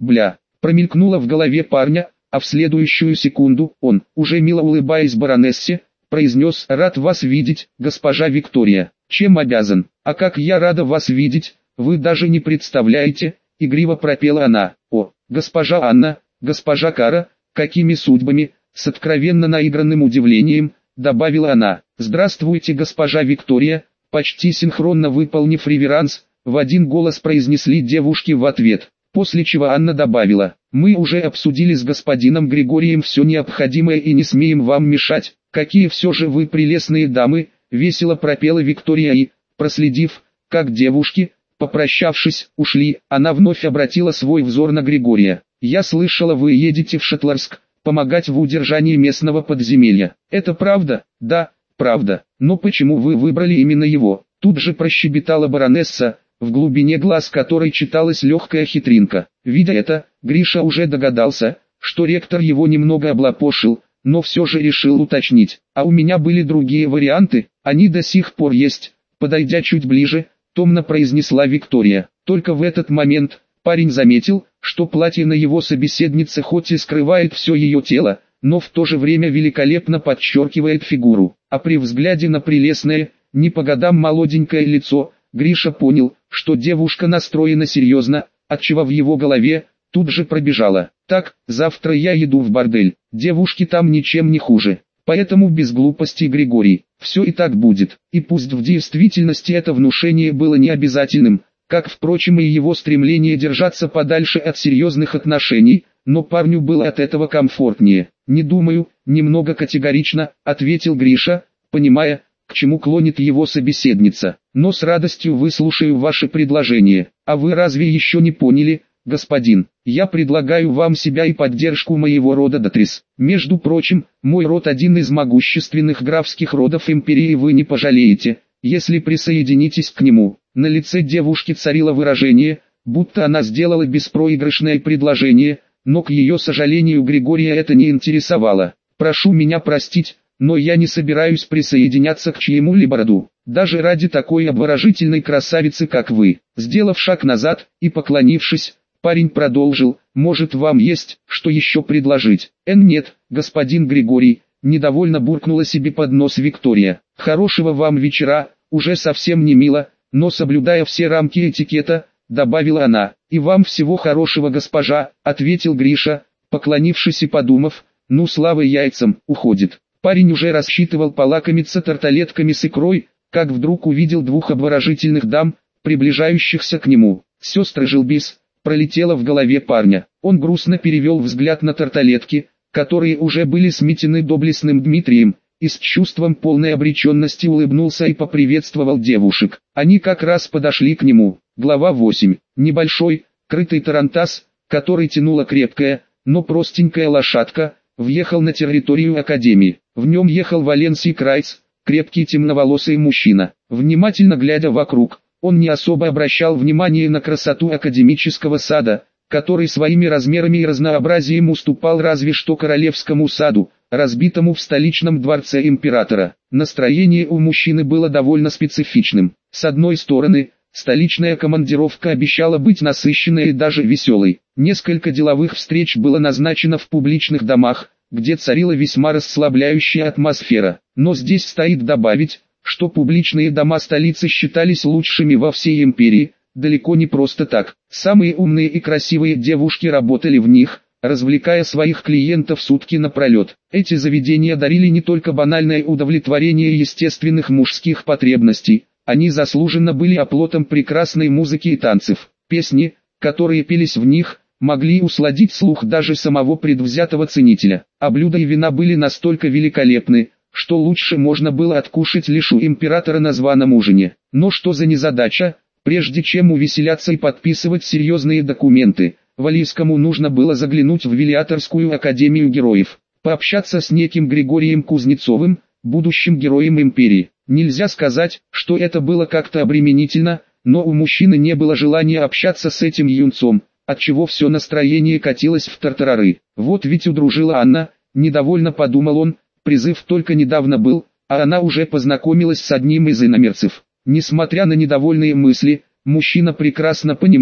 бля, промелькнуло в голове парня, а в следующую секунду он, уже мило улыбаясь баронессе, произнес: «Рад вас видеть, госпожа Виктория. Чем обязан? А как я рада вас видеть, вы даже не представляете», — игриво пропела она. «О, госпожа Анна, госпожа Кара, какими судьбами?» — с откровенно наигранным удивлением добавила она. «Здравствуйте, госпожа Виктория», — почти синхронно выполнив реверанс, в один голос произнесли девушки в ответ. После чего Анна добавила: «Мы уже обсудили с господином Григорием все необходимое и не смеем вам мешать. Какие все же вы прелестные дамы», — весело пропела Виктория и, проследив, как девушки, попрощавшись, ушли, она вновь обратила свой взор на Григория. «Я слышала, вы едете в Шетларск, помогать в удержании местного подземелья. Это правда?» «Да, правда. Но почему вы выбрали именно его?» Тут же прощебетала баронесса, в глубине глаз которой читалась легкая хитринка. Видя это, Гриша уже догадался, что ректор его немного облапошил, но все же решил уточнить. «А у меня были другие варианты, они до сих пор есть», — подойдя чуть ближе, томно произнесла Виктория. Только в этот момент парень заметил, что платье на его собеседнице хоть и скрывает все ее тело, но в то же время великолепно подчеркивает фигуру. А при взгляде на прелестное, не по годам молоденькое лицо, Гриша понял, что девушка настроена серьезно, отчего в его голове тут же пробежало: «Так, завтра я иду в бордель, девушки там ничем не хуже. Поэтому без глупостей, Григорий, все и так будет». И пусть в действительности это внушение было не обязательным, как впрочем и его стремление держаться подальше от серьезных отношений, но парню было от этого комфортнее. «Не думаю», — немного категорично ответил Гриша, понимая, к чему клонит его собеседница. «Но с радостью выслушаю ваше предложение. А вы разве еще не поняли, господин? Я предлагаю вам себя и поддержку моего рода Дотрис. Между прочим, мой род один из могущественных графских родов империи, вы не пожалеете, если присоединитесь к нему». На лице девушки царило выражение, будто она сделала беспроигрышное предложение, но к ее сожалению Григория это не интересовало. «Прошу меня простить, но я не собираюсь присоединяться к чьему-либо роду, даже ради такой обворожительной красавицы, как вы». Сделав шаг назад и поклонившись, парень продолжил: «Может, вам есть что еще предложить?» «Нет, господин Григорий», — недовольно буркнула себе под нос Виктория. «Хорошего вам вечера», — уже совсем не мило, но соблюдая все рамки этикета, добавила она. «И вам всего хорошего, госпожа», — ответил Гриша, поклонившись и подумав: «Ну слава яйцам, уходит». Парень уже рассчитывал полакомиться тарталетками с икрой, как вдруг увидел двух обворожительных дам, приближающихся к нему. «Сестры Жилбис», пролетело в голове парня. Он грустно перевел взгляд на тарталетки, которые уже были сметены доблестным Дмитрием, и с чувством полной обреченности улыбнулся и поприветствовал девушек. Они как раз подошли к нему. Глава 8. Небольшой, крытый тарантас, который тянула крепкая, но простенькая лошадка, въехал на территорию академии. В нем ехал Валенсий Крайц, крепкий темноволосый мужчина. Внимательно глядя вокруг, он не особо обращал внимание на красоту академического сада, который своими размерами и разнообразием уступал разве что королевскому саду, разбитому в столичном дворце императора. Настроение у мужчины было довольно специфичным. С одной стороны, столичная командировка обещала быть насыщенной и даже веселой. Несколько деловых встреч было назначено в публичных домах, где царила весьма расслабляющая атмосфера. Но здесь стоит добавить, что публичные дома столицы считались лучшими во всей империи, далеко не просто так. Самые умные и красивые девушки работали в них, развлекая своих клиентов сутки напролет. Эти заведения дарили не только банальное удовлетворение естественных мужских потребностей, они заслуженно были оплотом прекрасной музыки и танцев. Песни, которые пелись в них, могли усладить слух даже самого предвзятого ценителя. А блюда и вина были настолько великолепны, что лучше можно было откушать лишь у императора на званом ужине. Но что за незадача? Прежде чем увеселяться и подписывать серьезные документы, Валийскому нужно было заглянуть в Велиаторскую академию героев, пообщаться с неким Григорием Кузнецовым, будущим героем империи. Нельзя сказать, что это было как-то обременительно, но у мужчины не было желания общаться с этим юнцом, отчего все настроение катилось в тартарары. Вот ведь удружила Анна, недовольно подумал он, призыв только недавно был, а она уже познакомилась с одним из иномерцев. Несмотря на недовольные мысли, мужчина прекрасно понимал,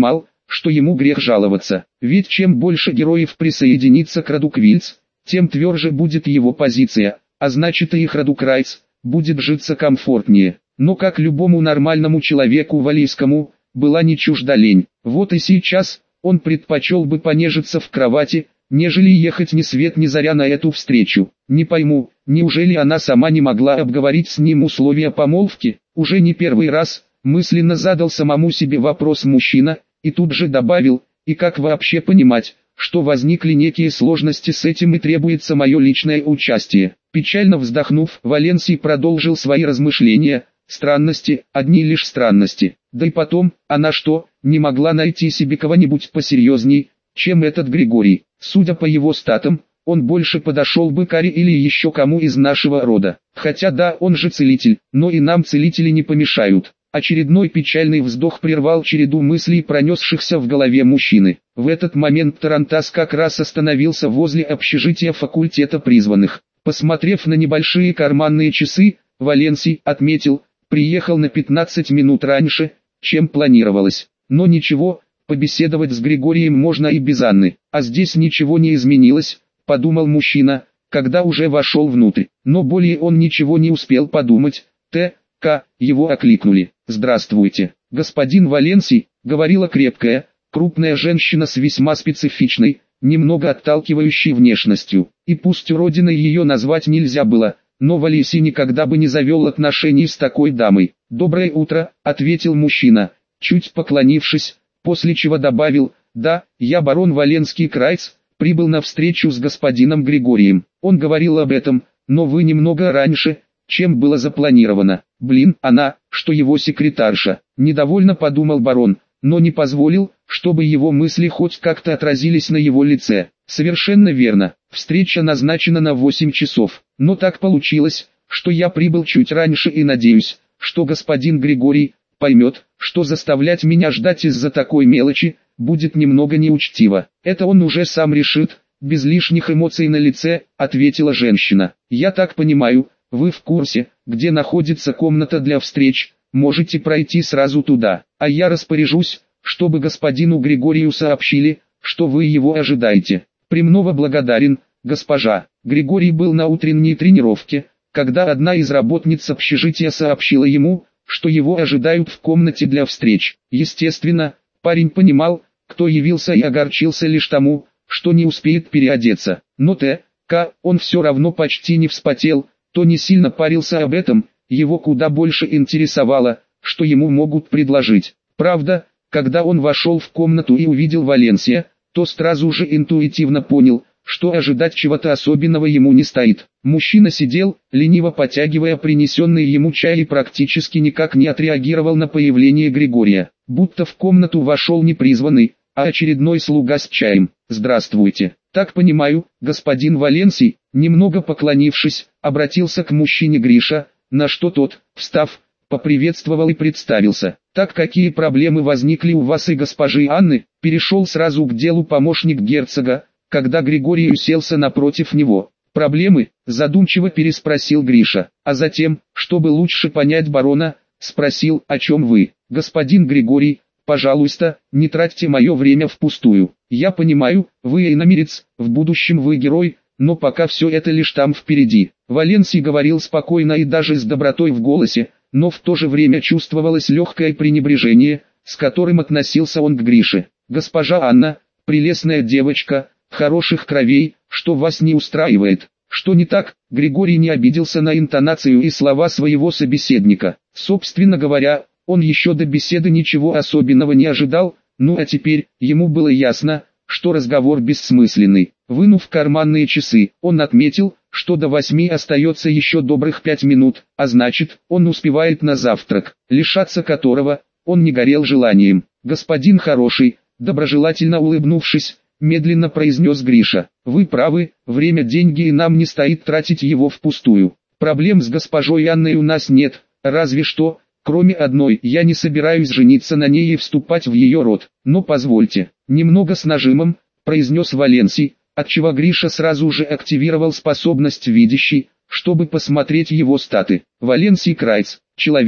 что ему грех жаловаться. Ведь чем больше героев присоединится к роду Квильц, тем тверже будет его позиция, а значит и их роду Крайц будет житься комфортнее. Но как любому нормальному человеку валийскому, была не чужда лень. Вот и сейчас он предпочел бы понежиться в кровати, нежели ехать ни свет ни заря на эту встречу. Не пойму, неужели она сама не могла обговорить с ним условия помолвки? Уже не первый раз мысленно задал самому себе вопрос мужчина, и тут же добавил: и как вообще понимать, что возникли некие сложности с этим и требуется мое личное участие. Печально вздохнув, Валенсий продолжил свои размышления. Странности, одни лишь странности. Да и потом, она что, не могла найти себе кого-нибудь посерьезней, чем этот Григорий? Судя по его статам, он больше подошел бы к Аре или еще кому из нашего рода. Хотя да, он же целитель, но и нам целители не помешают. Очередной печальный вздох прервал череду мыслей, пронесшихся в голове мужчины. В этот момент Тарантас как раз остановился возле общежития факультета призванных. Посмотрев на небольшие карманные часы, Валенсий отметил: приехал на 15 минут раньше, чем планировалось. Но ничего, побеседовать с Григорием можно и без Анны. А здесь ничего не изменилось, подумал мужчина, когда уже вошел внутрь. Но более он ничего не успел подумать. Т.К. его окликнули. «Здравствуйте, господин Валенсий», — говорила крепкая, крупная женщина с весьма специфичной, немного отталкивающей внешностью. И пусть уродиной ее назвать нельзя было, но Валенсий никогда бы не завел отношений с такой дамой. «Доброе утро», — ответил мужчина, чуть поклонившись, после чего добавил: «Да, я барон Валенский Крайц, прибыл на встречу с господином Григорием. Он говорил об этом, но вы немного раньше, чем было запланировано». «Блин, она, что его секретарша», — недовольно подумал барон, но не позволил, чтобы его мысли хоть как-то отразились на его лице. «Совершенно верно, встреча назначена на 8 часов, но так получилось, что я прибыл чуть раньше и надеюсь, что господин Григорий поймет, что заставлять меня ждать из-за такой мелочи будет немного неучтиво. Это он уже сам решит», — без лишних эмоций на лице ответила женщина. «Я так понимаю, вы в курсе, где находится комната для встреч, можете пройти сразу туда, а я распоряжусь, чтобы господину Григорию сообщили, что вы его ожидаете». «Премного благодарен, госпожа». Григорий был на утренней тренировке, когда одна из работниц общежития сообщила ему, что его ожидают в комнате для встреч. Естественно, парень понимал, кто явился, и огорчился лишь тому, что не успеет переодеться. Но Т.К. он все равно почти не вспотел, то не сильно парился об этом, его куда больше интересовало, что ему могут предложить. Правда, когда он вошел в комнату и увидел Валенсия, то сразу же интуитивно понял, что ожидать чего-то особенного ему не стоит. Мужчина сидел, лениво потягивая принесенный ему чай, и практически никак не отреагировал на появление Григория, будто в комнату вошел не призванный, а очередной слуга с чаем. «Здравствуйте. Так понимаю, господин Валенсий», немного поклонившись, обратился к мужчине Гриша, на что тот, встав, поприветствовал и представился. «Так какие проблемы возникли у вас и госпожи Анны?» Перешел сразу к делу помощник герцога, когда Григорий уселся напротив него. «Проблемы?» – задумчиво переспросил Гриша, а затем, чтобы лучше понять барона, спросил: «О чем вы, господин Григорий? Пожалуйста, не тратьте мое время впустую. Я понимаю, вы иномерец, в будущем вы герой, но пока все это лишь там впереди». Валенсий говорил спокойно и даже с добротой в голосе, но в то же время чувствовалось легкое пренебрежение, с которым относился он к Грише. «Госпожа Анна, прелестная девочка, хороших кровей, что вас не устраивает?» «Что не так?» Григорий не обиделся на интонацию и слова своего собеседника. Собственно говоря, он еще до беседы ничего особенного не ожидал, ну а теперь, ему было ясно, что разговор бессмысленный. Вынув карманные часы, он отметил, что до 8 остается еще добрых 5 минут, а значит, он успевает на завтрак, лишаться которого он не горел желанием. «Господин хороший», доброжелательно улыбнувшись, медленно произнес Гриша: «Вы правы, время деньги, и нам не стоит тратить его впустую. Проблем с госпожой Анной у нас нет, разве что, кроме одной: я не собираюсь жениться на ней и вступать в ее род. Но позвольте», немного с нажимом, произнес Валенсий, отчего Гриша сразу же активировал способность видящий, чтобы посмотреть его статы. Валенсий Крайц, человек,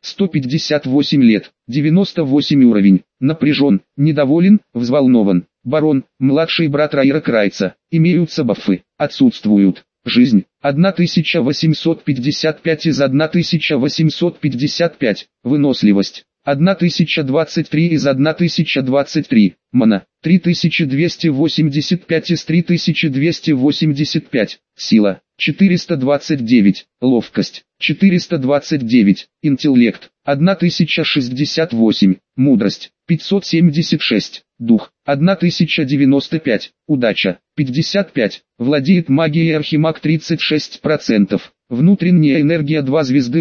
158 лет, 98 уровень, напряжен, недоволен, взволнован. Барон, младший брат Райра Крайца, имеются бафы, отсутствуют. Жизнь, 1855 из 1855, выносливость, 1023 из 1023, мана, 3285 из 3285, сила, 429, ловкость, 429, интеллект, 1068, мудрость, 576, дух, 1095, удача, 55, владеет магией архимаг 36%, внутренняя энергия 2 звезды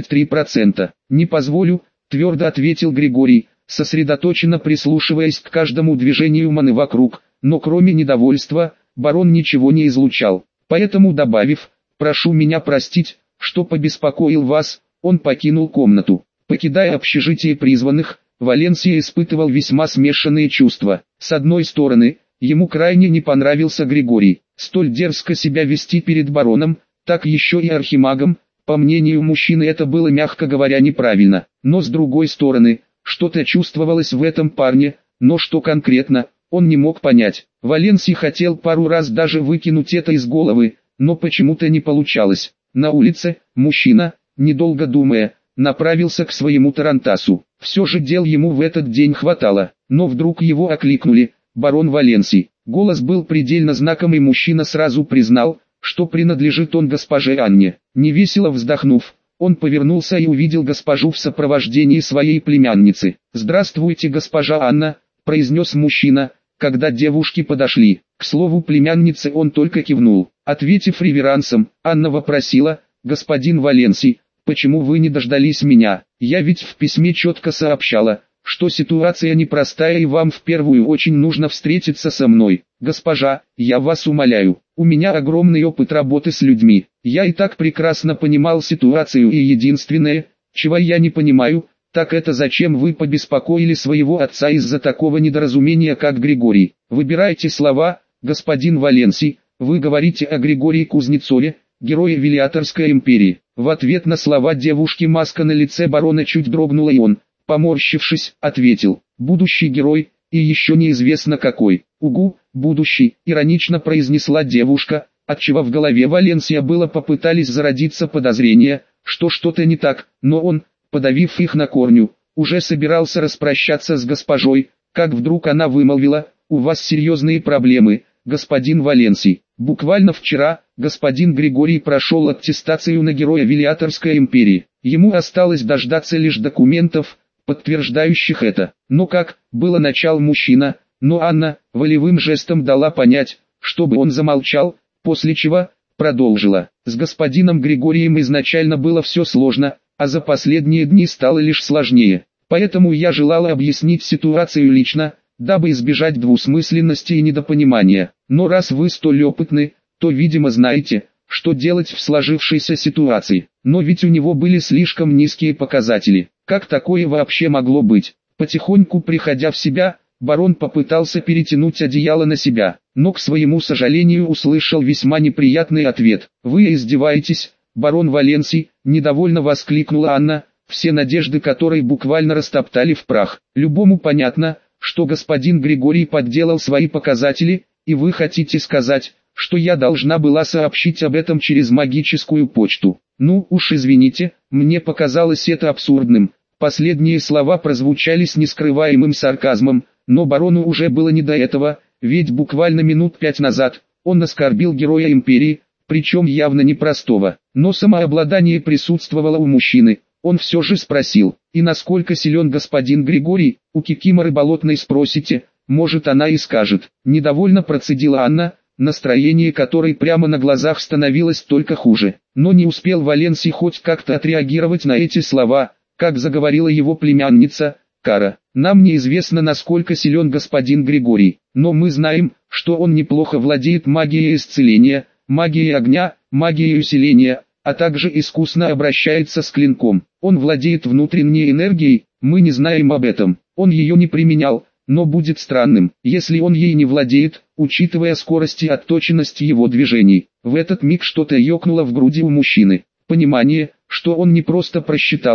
23%, не позволю, твердо ответил Григорий, сосредоточенно прислушиваясь к каждому движению маны вокруг, но кроме недовольства, барон ничего не излучал, поэтому добавив, прошу меня простить, что побеспокоил вас, он покинул комнату. Покидая общежитие призванных, Валенсия испытывал весьма смешанные чувства. С одной стороны, ему крайне не понравился Григорий, столь дерзко себя вести перед бароном, так еще и архимагом, по мнению мужчины это было мягко говоря неправильно, но с другой стороны, что-то чувствовалось в этом парне, но что конкретно, он не мог понять. Валенсий хотел пару раз даже выкинуть это из головы, но почему-то не получалось. На улице, мужчина, недолго думая, направился к своему тарантасу. Все же дел ему в этот день хватало, но вдруг его окликнули, барон Валенсий. Голос был предельно знакомый, мужчина сразу признал, что принадлежит он госпоже Анне. Невесело вздохнув, он повернулся и увидел госпожу в сопровождении своей племянницы. «Здравствуйте, госпожа Анна», — произнес мужчина, когда девушки подошли. К слову племяннице он только кивнул. Ответив реверансом, Анна вопросила, «Господин Валенсий, почему вы не дождались меня? Я ведь в письме четко сообщала, что ситуация непростая и вам в первую очередь нужно встретиться со мной. Госпожа, я вас умоляю, у меня огромный опыт работы с людьми. Я и так прекрасно понимал ситуацию и единственное, чего я не понимаю, так это зачем вы побеспокоили своего отца из-за такого недоразумения как Григорий. Выбирайте слова, господин Валенсий, вы говорите о Григории Кузнецове, герое Велиаторской империи». В ответ на слова девушки маска на лице барона чуть дрогнула и он, поморщившись, ответил, «Будущий герой, и еще неизвестно какой». «Угу, будущий», иронично произнесла девушка, отчего в голове Валенсия было попытались зародиться подозрения, что что-то не так, но он, подавив их на корню, уже собирался распрощаться с госпожой, как вдруг она вымолвила, «У вас серьезные проблемы, господин Валенсий. Буквально вчера, господин Григорий прошел аттестацию на героя Велиаторской империи. Ему осталось дождаться лишь документов, подтверждающих это». «Ну как?» — было начал мужчина, но Анна волевым жестом дала понять, чтобы он замолчал, после чего продолжила. «С господином Григорием изначально было все сложно, а за последние дни стало лишь сложнее. Поэтому я желала объяснить ситуацию лично, дабы избежать двусмысленности и недопонимания. Но раз вы столь опытны, то видимо знаете, что делать в сложившейся ситуации. Но ведь у него были слишком низкие показатели. Как такое вообще могло быть?» Потихоньку приходя в себя, барон попытался перетянуть одеяло на себя, но к своему сожалению услышал весьма неприятный ответ. «Вы издеваетесь, барон Валенсий?» — недовольно воскликнула Анна, все надежды которой буквально растоптали в прах. «Любому понятно, что господин Григорий подделал свои показатели, и вы хотите сказать, что я должна была сообщить об этом через магическую почту? Ну уж извините, мне показалось это абсурдным». Последние слова прозвучали с нескрываемым сарказмом, но барону уже было не до этого, ведь буквально минут 5 назад он оскорбил героя империи, причем явно непростого. Но самообладание присутствовало у мужчины. Он все же спросил, «И насколько силен господин Григорий?» «У Кикиморы Болотной спросите, может она и скажет». Недовольно процедила Анна, настроение которой прямо на глазах становилось только хуже. Но не успел Валенсий хоть как-то отреагировать на эти слова, как заговорила его племянница, «Кара, нам неизвестно, насколько силен господин Григорий, но мы знаем, что он неплохо владеет магией исцеления, магией огня, магией усиления, а также искусно обращается с клинком. Он владеет внутренней энергией, мы не знаем об этом, он ее не применял, но будет странным, если он ей не владеет, учитывая скорость и отточенность его движений». В этот миг что-то ёкнуло в груди у мужчины. Понимание, что он не просто просчитался,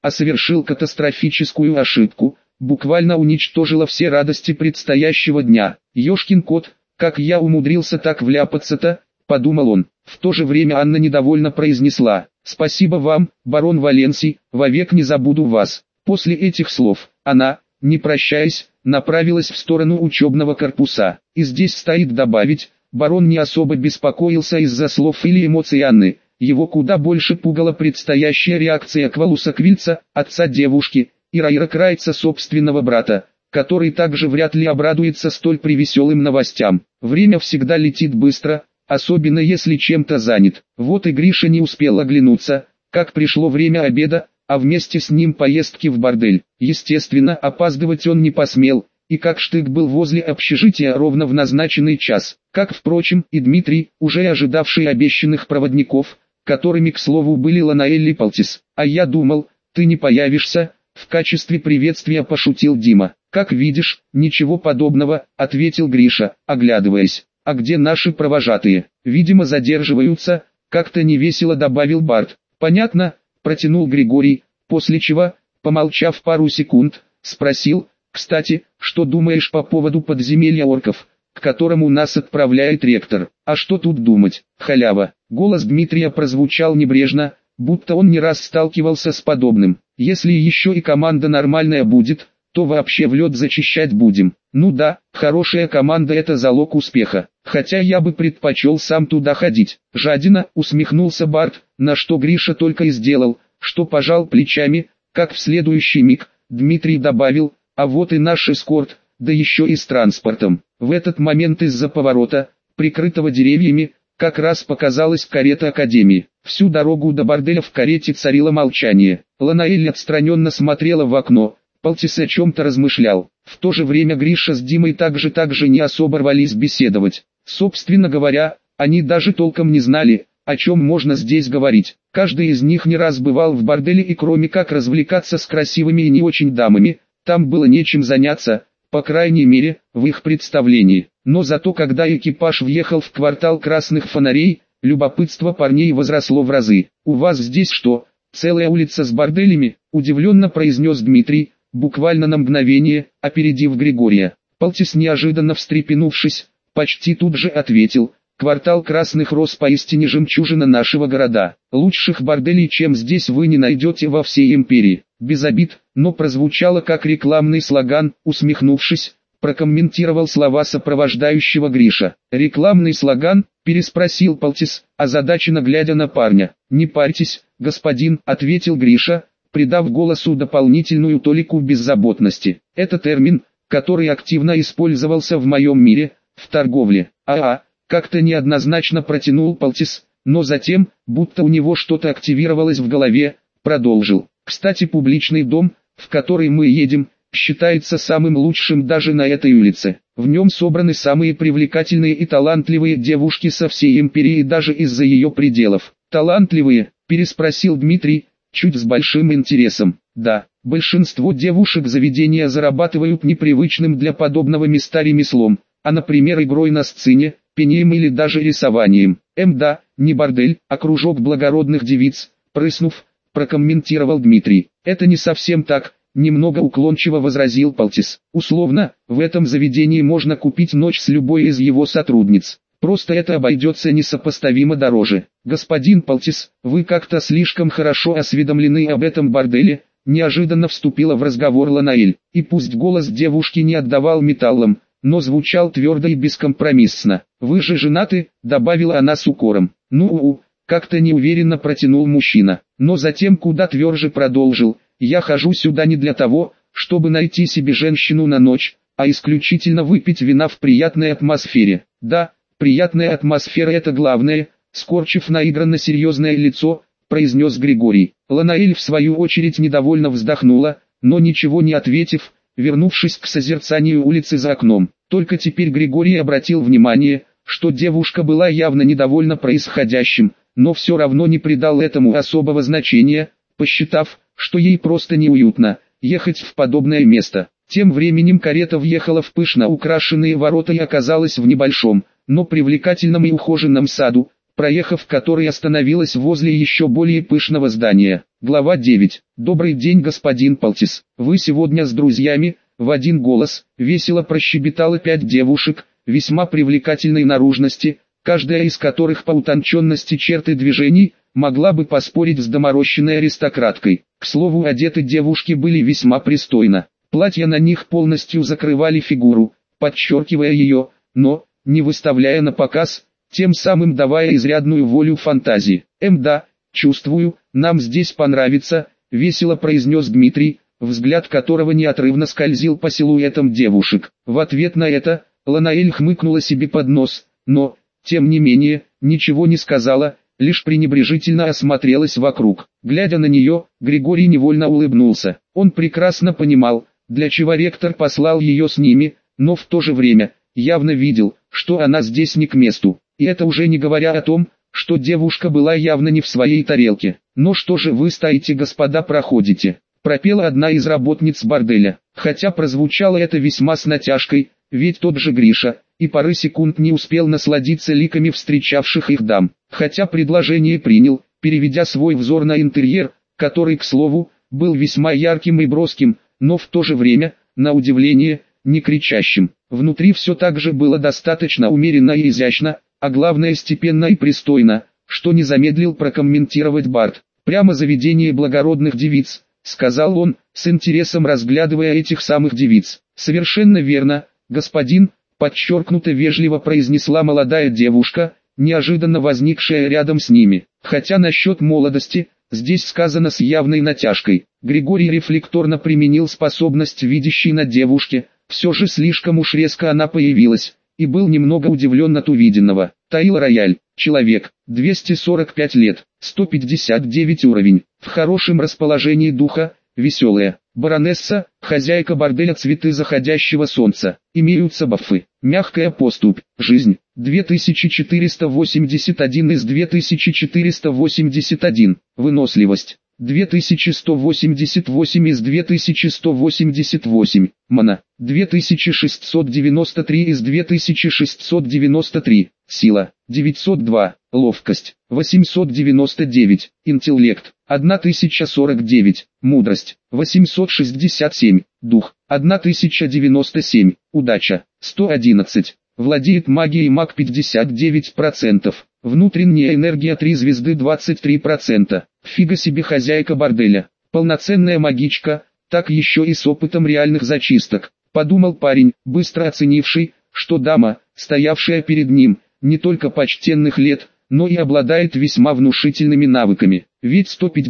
а совершил катастрофическую ошибку, буквально уничтожила все радости предстоящего дня. Ёшкин кот, как я умудрился так вляпаться-то, подумал он. В то же время Анна недовольно произнесла: «Спасибо вам, барон Валенсий, вовек не забуду вас». После этих слов, она, не прощаясь, направилась в сторону учебного корпуса. И здесь стоит добавить, барон не особо беспокоился из-за слов или эмоций Анны, его куда больше пугала предстоящая реакция Квалуса Квильца, отца девушки, и Райра Крайца, собственного брата, который также вряд ли обрадуется столь привеселым новостям. Время всегда летит быстро, особенно если чем-то занят. Вот и Гриша не успел оглянуться, как пришло время обеда, а вместе с ним поездки в бордель. Естественно, опаздывать он не посмел, и как штык был возле общежития ровно в назначенный час. Как, впрочем, и Дмитрий, уже ожидавший обещанных проводников, которыми, к слову, были Ланаэль и Палтис. «А я думал, ты не появишься», — в качестве приветствия пошутил Дима. «Как видишь, ничего подобного», — ответил Гриша, оглядываясь. «А где наши провожатые? Видимо, задерживаются», — как-то невесело добавил Барт. «Понятно», — протянул Григорий, после чего, помолчав пару секунд, спросил: «Кстати, что думаешь по поводу подземелья орков, к которому нас отправляет ректор?» «А что тут думать, халява?» Голос Дмитрия прозвучал небрежно, будто он не раз сталкивался с подобным. «Если еще и команда нормальная будет, то вообще в лед зачищать будем». «Ну да, хорошая команда — это залог успеха, хотя я бы предпочел сам туда ходить». Жадина, усмехнулся Барт, на что Гриша только и сделал, что пожал плечами, как в следующий миг Дмитрий добавил: «А вот и наш эскорт, да еще и с транспортом». В этот момент из-за поворота, прикрытого деревьями, как раз показалась карета Академии. Всю дорогу до борделя в карете царило молчание. Ланаэль отстраненно смотрела в окно, Палтис о чем-то размышлял. В то же время Гриша с Димой также не особо рвались беседовать. Собственно говоря, они даже толком не знали, о чем можно здесь говорить. Каждый из них не раз бывал в борделе, и кроме как развлекаться с красивыми и не очень дамами, там было нечем заняться, по крайней мере, в их представлении. Но зато когда экипаж въехал в квартал красных фонарей, любопытство парней возросло в разы. «У вас здесь что, целая улица с борделями?» – удивленно произнес Дмитрий, буквально на мгновение, опередив Григория. Палтис, неожиданно встрепенувшись, почти тут же ответил: «Квартал Красных Роз поистине жемчужина нашего города. Лучших борделей, чем здесь, вы не найдете во всей империи». Без обид, но прозвучало как рекламный слоган. Усмехнувшись, прокомментировал слова сопровождающего Гриша. «Рекламный слоган?» – переспросил Палтис, озадаченно глядя на парня. «Не парьтесь, господин», – ответил Гриша, придав голосу дополнительную толику беззаботности. «Это термин, который активно использовался в моем мире, в торговле». Как-то неоднозначно протянул Палтис, но затем, будто у него что-то активировалось в голове, продолжил. «Кстати, публичный дом, в который мы едем, считается самым лучшим даже на этой улице. В нем собраны самые привлекательные и талантливые девушки со всей империи, даже из-за ее пределов». «Талантливые?» – переспросил Дмитрий, чуть с большим интересом. «Да, большинство девушек заведения зарабатывают непривычным для подобного места ремеслом, а, например, игрой на сцене, пением или даже рисованием. Да, не бордель, а кружок благородных девиц», – прыснув, прокомментировал Дмитрий. «Это не совсем так», – немного уклончиво возразил Палтис. «Условно, в этом заведении можно купить ночь с любой из его сотрудниц. Просто это обойдется несопоставимо дороже». «Господин Палтис, вы как-то слишком хорошо осведомлены об этом борделе», – неожиданно вступила в разговор Ланаэль. И пусть голос девушки не отдавал металлом, но звучал твердо и бескомпромиссно. «Вы же женаты», — добавила она с укором. Как-то неуверенно протянул мужчина, но затем куда тверже продолжил: «Я хожу сюда не для того, чтобы найти себе женщину на ночь, а исключительно выпить вина в приятной атмосфере». «Да, приятная атмосфера — это главное», — скорчив наигранно серьезное лицо, произнес Григорий. Ланаэль в свою очередь недовольно вздохнула, но ничего не ответив, вернувшись к созерцанию улицы за окном. Только теперь Григорий обратил внимание, что девушка была явно недовольна происходящим, но все равно не придал этому особого значения, посчитав, что ей просто неуютно ехать в подобное место. Тем временем карета въехала в пышно украшенные ворота и оказалась в небольшом, но привлекательном и ухоженном саду, проехав который остановилась возле еще более пышного здания. Глава 9. «Добрый день, господин Полтис. Вы сегодня с друзьями?» В один голос весело прощебетало 5 девушек, весьма привлекательной наружности, каждая из которых по утонченности черт и движений могла бы поспорить с доморощенной аристократкой. К слову, одеты девушки были весьма пристойно. Платья на них полностью закрывали фигуру, подчеркивая ее, но не выставляя на показ, тем самым давая изрядную волю фантазии. Да, чувствую, нам здесь понравится», — весело произнес Дмитрий, взгляд которого неотрывно скользил по силуэтам девушек. В ответ на это, Ланаэль хмыкнула себе под нос, но, тем не менее, ничего не сказала, лишь пренебрежительно осмотрелась вокруг. Глядя на нее, Григорий невольно улыбнулся. Он прекрасно понимал, для чего ректор послал ее с ними, но в то же время, явно видел, что она здесь не к месту. И это уже не говоря о том, что девушка была явно не в своей тарелке. «Но что же вы стоите, господа, проходите?» — пропела одна из работниц борделя. Хотя прозвучало это весьма с натяжкой, ведь тот же Гриша и пары секунд не успел насладиться ликами встречавших их дам. Хотя предложение принял, переведя свой взор на интерьер, который, к слову, был весьма ярким и броским, но в то же время, на удивление, не кричащим. Внутри все так же было достаточно умеренно и изящно, а главное степенно и пристойно, что не замедлил прокомментировать Барт. «Прямо заведение благородных девиц», — сказал он, с интересом разглядывая этих самых девиц. «Совершенно верно, господин», — подчеркнуто вежливо произнесла молодая девушка, неожиданно возникшая рядом с ними. Хотя насчет молодости, здесь сказано с явной натяжкой. Григорий рефлекторно применил способность видящей на девушке, все же слишком уж резко она появилась, и был немного удивлен от увиденного. Таила Рояль, человек, 245 лет, 159 уровень, в хорошем расположении духа, веселая. Баронесса, хозяйка борделя «Цветы заходящего солнца». Имеются бафы. Мягкая поступь. Жизнь. 2481 из 2481. Выносливость. 2188 из 2188. Мана. 2693 из 2693. Сила. 902. Ловкость. 899. Интеллект. 1049. Мудрость. 867. Дух. 1097. Удача. 111. Владеет магией маг 59%. Внутренняя энергия 3 звезды 23%. Фига себе хозяйка борделя. Полноценная магичка, так еще и с опытом реальных зачисток. Подумал парень, быстро оценивший, что дама, стоявшая перед ним, не только почтенных лет, но и обладает весьма внушительными навыками. Ведь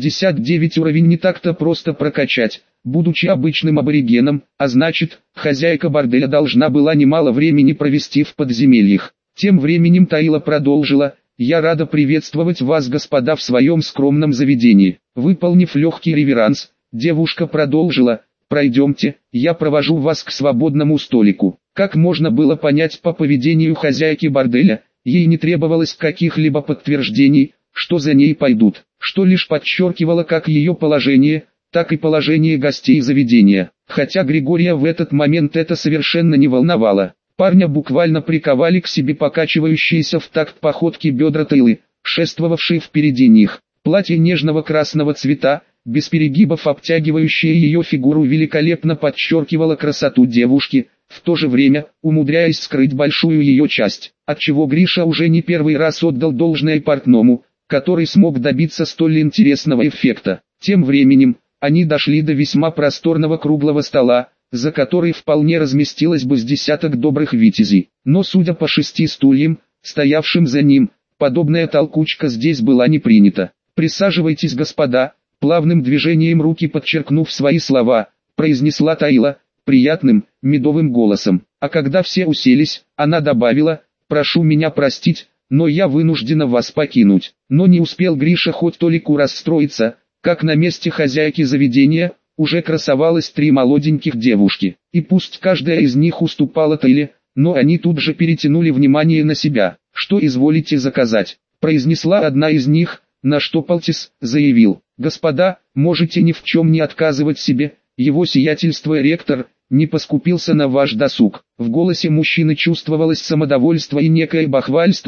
159 уровень не так-то просто прокачать, будучи обычным аборигеном, а значит, хозяйка борделя должна была немало времени провести в подземельях. Тем временем Таила продолжила: «Я рада приветствовать вас, господа, в своем скромном заведении». Выполнив легкий реверанс, девушка продолжила: «Пройдемте, я провожу вас к свободному столику». Как можно было понять по поведению хозяйки борделя, ей не требовалось каких-либо подтверждений, что за ней пойдут, что лишь подчеркивало как ее положение, так и положение гостей заведения. Хотя Григория в этот момент это совершенно не волновало. Парня буквально приковали к себе покачивающиеся в такт походки бедра Таилы, шествовавшие впереди них. Платье нежного красного цвета, без перегибов обтягивающее ее фигуру, великолепно подчеркивало красоту девушки, в то же время умудряясь скрыть большую ее часть, отчего Гриша уже не первый раз отдал должное портному, который смог добиться столь интересного эффекта. Тем временем, они дошли до весьма просторного круглого стола, за который вполне разместилось бы с десяток добрых витязей. Но судя по 6 стульям, стоявшим за ним, подобная толкучка здесь была не принята. «Присаживайтесь, господа», плавным движением руки подчеркнув свои слова, произнесла Таила, приятным, медовым голосом. А когда все уселись, она добавила: «Прошу меня простить, но я вынуждена вас покинуть». Но не успел Гриша хоть толику расстроиться, как на месте хозяйки заведения уже красовалось 3 молоденьких девушки. И пусть каждая из них уступала Таиле, но они тут же перетянули внимание на себя. «Что изволите заказать?» — произнесла одна из них, на что Полтис заявил: «Господа, можете ни в чем не отказывать себе, его сиятельство ректор не поскупился на ваш досуг». В голосе мужчины чувствовалось самодовольство и некое бахвальство,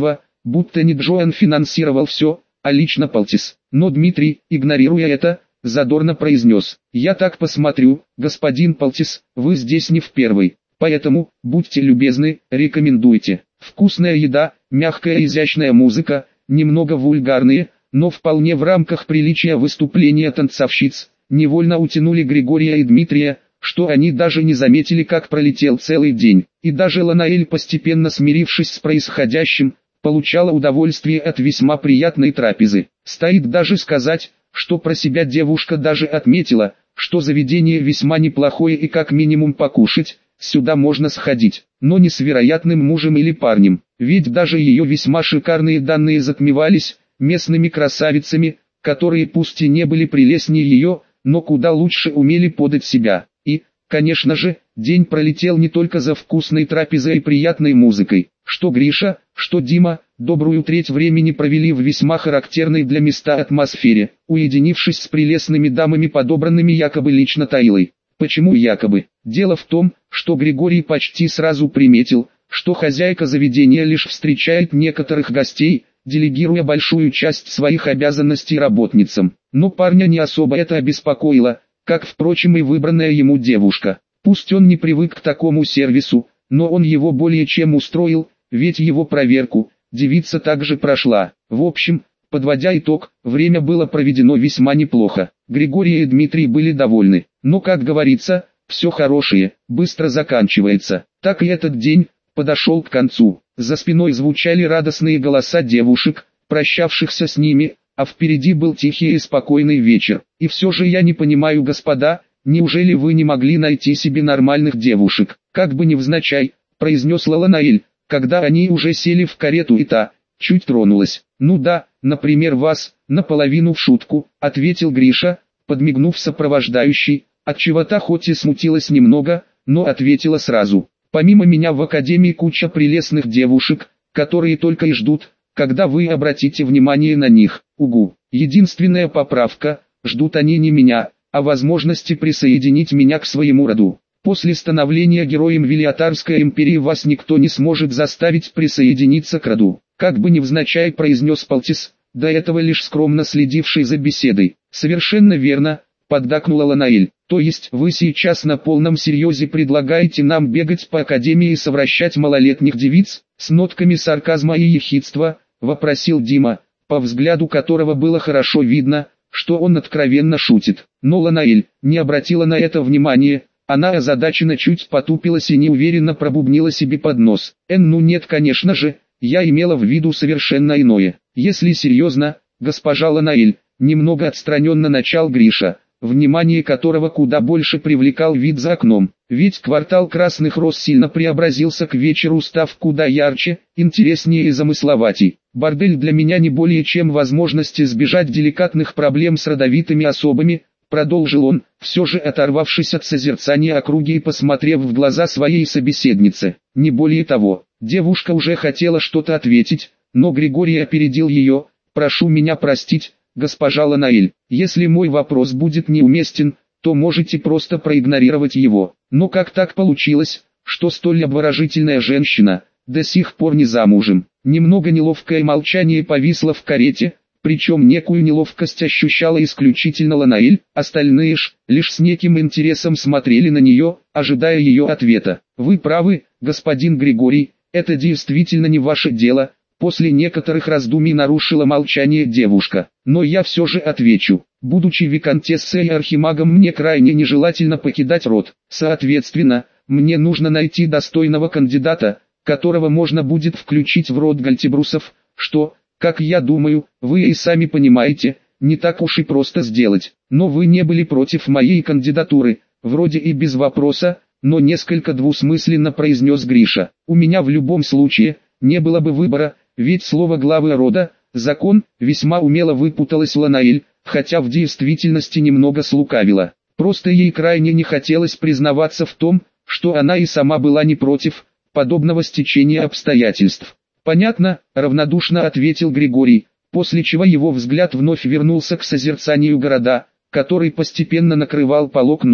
будто не Джоан финансировал все, а лично Полтис. Но Дмитрий, игнорируя это, задорно произнес: «Я так посмотрю, господин Полтис, вы здесь не в первый, поэтому, будьте любезны, рекомендуйте. Вкусная еда, мягкая изящная музыка, немного вульгарные, но вполне в рамках приличия выступления танцовщиц, невольно утянули Григория и Дмитрия, что они даже не заметили, как пролетел целый день. И даже Ланаэль, постепенно смирившись с происходящим, получала удовольствие от весьма приятной трапезы. Стоит даже сказать, что про себя девушка даже отметила, что заведение весьма неплохое и как минимум покушать, сюда можно сходить, но не с вероятным мужем или парнем, ведь даже ее весьма шикарные данные затмевались местными красавицами, которые пусть и не были прелестнее ее, но куда лучше умели подать себя. И, конечно же, день пролетел не только за вкусной трапезой и приятной музыкой. Что Гриша, что Дима, добрую треть времени провели в весьма характерной для места атмосфере, уединившись с прелестными дамами, подобранными якобы лично Таилой. Почему якобы? Дело в том, что Григорий почти сразу приметил, что хозяйка заведения лишь встречает некоторых гостей, делегируя большую часть своих обязанностей работницам. Но парня не особо это обеспокоило, как, впрочем, и выбранная ему девушка. Пусть он не привык к такому сервису, но он его более чем устроил, ведь его проверку девица также прошла. В общем, подводя итог, время было проведено весьма неплохо. Григорий и Дмитрий были довольны, но, как говорится, все хорошее быстро заканчивается. Так и этот день подошел к концу. За спиной звучали радостные голоса девушек, прощавшихся с ними, а впереди был тихий и спокойный вечер. И все же я не понимаю, господа, неужели вы не могли найти себе нормальных девушек? Как бы невзначай, произнес Ланаэль, когда они уже сели в карету и та чуть тронулась. Ну да, например вас, наполовину в шутку, ответил Гриша, подмигнув сопровождающей, отчего та хоть и смутилась немного, но ответила сразу. Помимо меня в академии куча прелестных девушек, которые только и ждут, когда вы обратите внимание на них. Угу. Единственная поправка, ждут они не меня, а возможности присоединить меня к своему роду. После становления героем Велиотарской империи вас никто не сможет заставить присоединиться к роду. Как бы невзначай произнес Полтис, до этого лишь скромно следивший за беседой. Совершенно верно, поддакнула Ланаэль. То есть вы сейчас на полном серьезе предлагаете нам бегать по академии и совращать малолетних девиц? С нотками сарказма и ехидства, вопросил Дима, по взгляду которого было хорошо видно, что он откровенно шутит. Но Ланаэль не обратила на это внимания, она озадаченно чуть потупилась и неуверенно пробубнила себе под нос. Ну нет, конечно же, я имела в виду совершенно иное. Если серьезно, госпожа Ланаэль, немного отстраненно начал Гриша, внимание которого куда больше привлекал вид за окном. Ведь квартал Красных Роз сильно преобразился к вечеру, став куда ярче, интереснее и замысловатей. Бордель для меня не более чем возможность избежать деликатных проблем с родовитыми особами, продолжил он, все же оторвавшись от созерцания округи и посмотрев в глаза своей собеседнице. Не более того, девушка уже хотела что-то ответить, но Григорий опередил ее. Прошу меня простить, госпожа Ланаэль, если мой вопрос будет неуместен, то можете просто проигнорировать его. Но как так получилось, что столь обворожительная женщина до сих пор не замужем? Немного неловкое молчание повисло в карете, причем некую неловкость ощущала исключительно Ланаэль, остальные ж лишь с неким интересом смотрели на нее, ожидая ее ответа. Вы правы, господин Григорий, это действительно не ваше дело. После некоторых раздумий нарушила молчание девушка. Но я все же отвечу. Будучи виконтессой и архимагом, мне крайне нежелательно покидать род. Соответственно, мне нужно найти достойного кандидата, которого можно будет включить в род Гальтибрусов, что, как я думаю, вы и сами понимаете, не так уж и просто сделать. Но вы не были против моей кандидатуры, вроде и без вопроса, но несколько двусмысленно произнес Гриша. У меня в любом случае не было бы выбора, ведь слово главы рода, закон, весьма умело выпуталась Ланаэль, хотя в действительности немного слукавила. Просто ей крайне не хотелось признаваться в том, что она и сама была не против подобного стечения обстоятельств. «Понятно», — равнодушно ответил Григорий, после чего его взгляд вновь вернулся к созерцанию города, который постепенно накрывал полог ночи.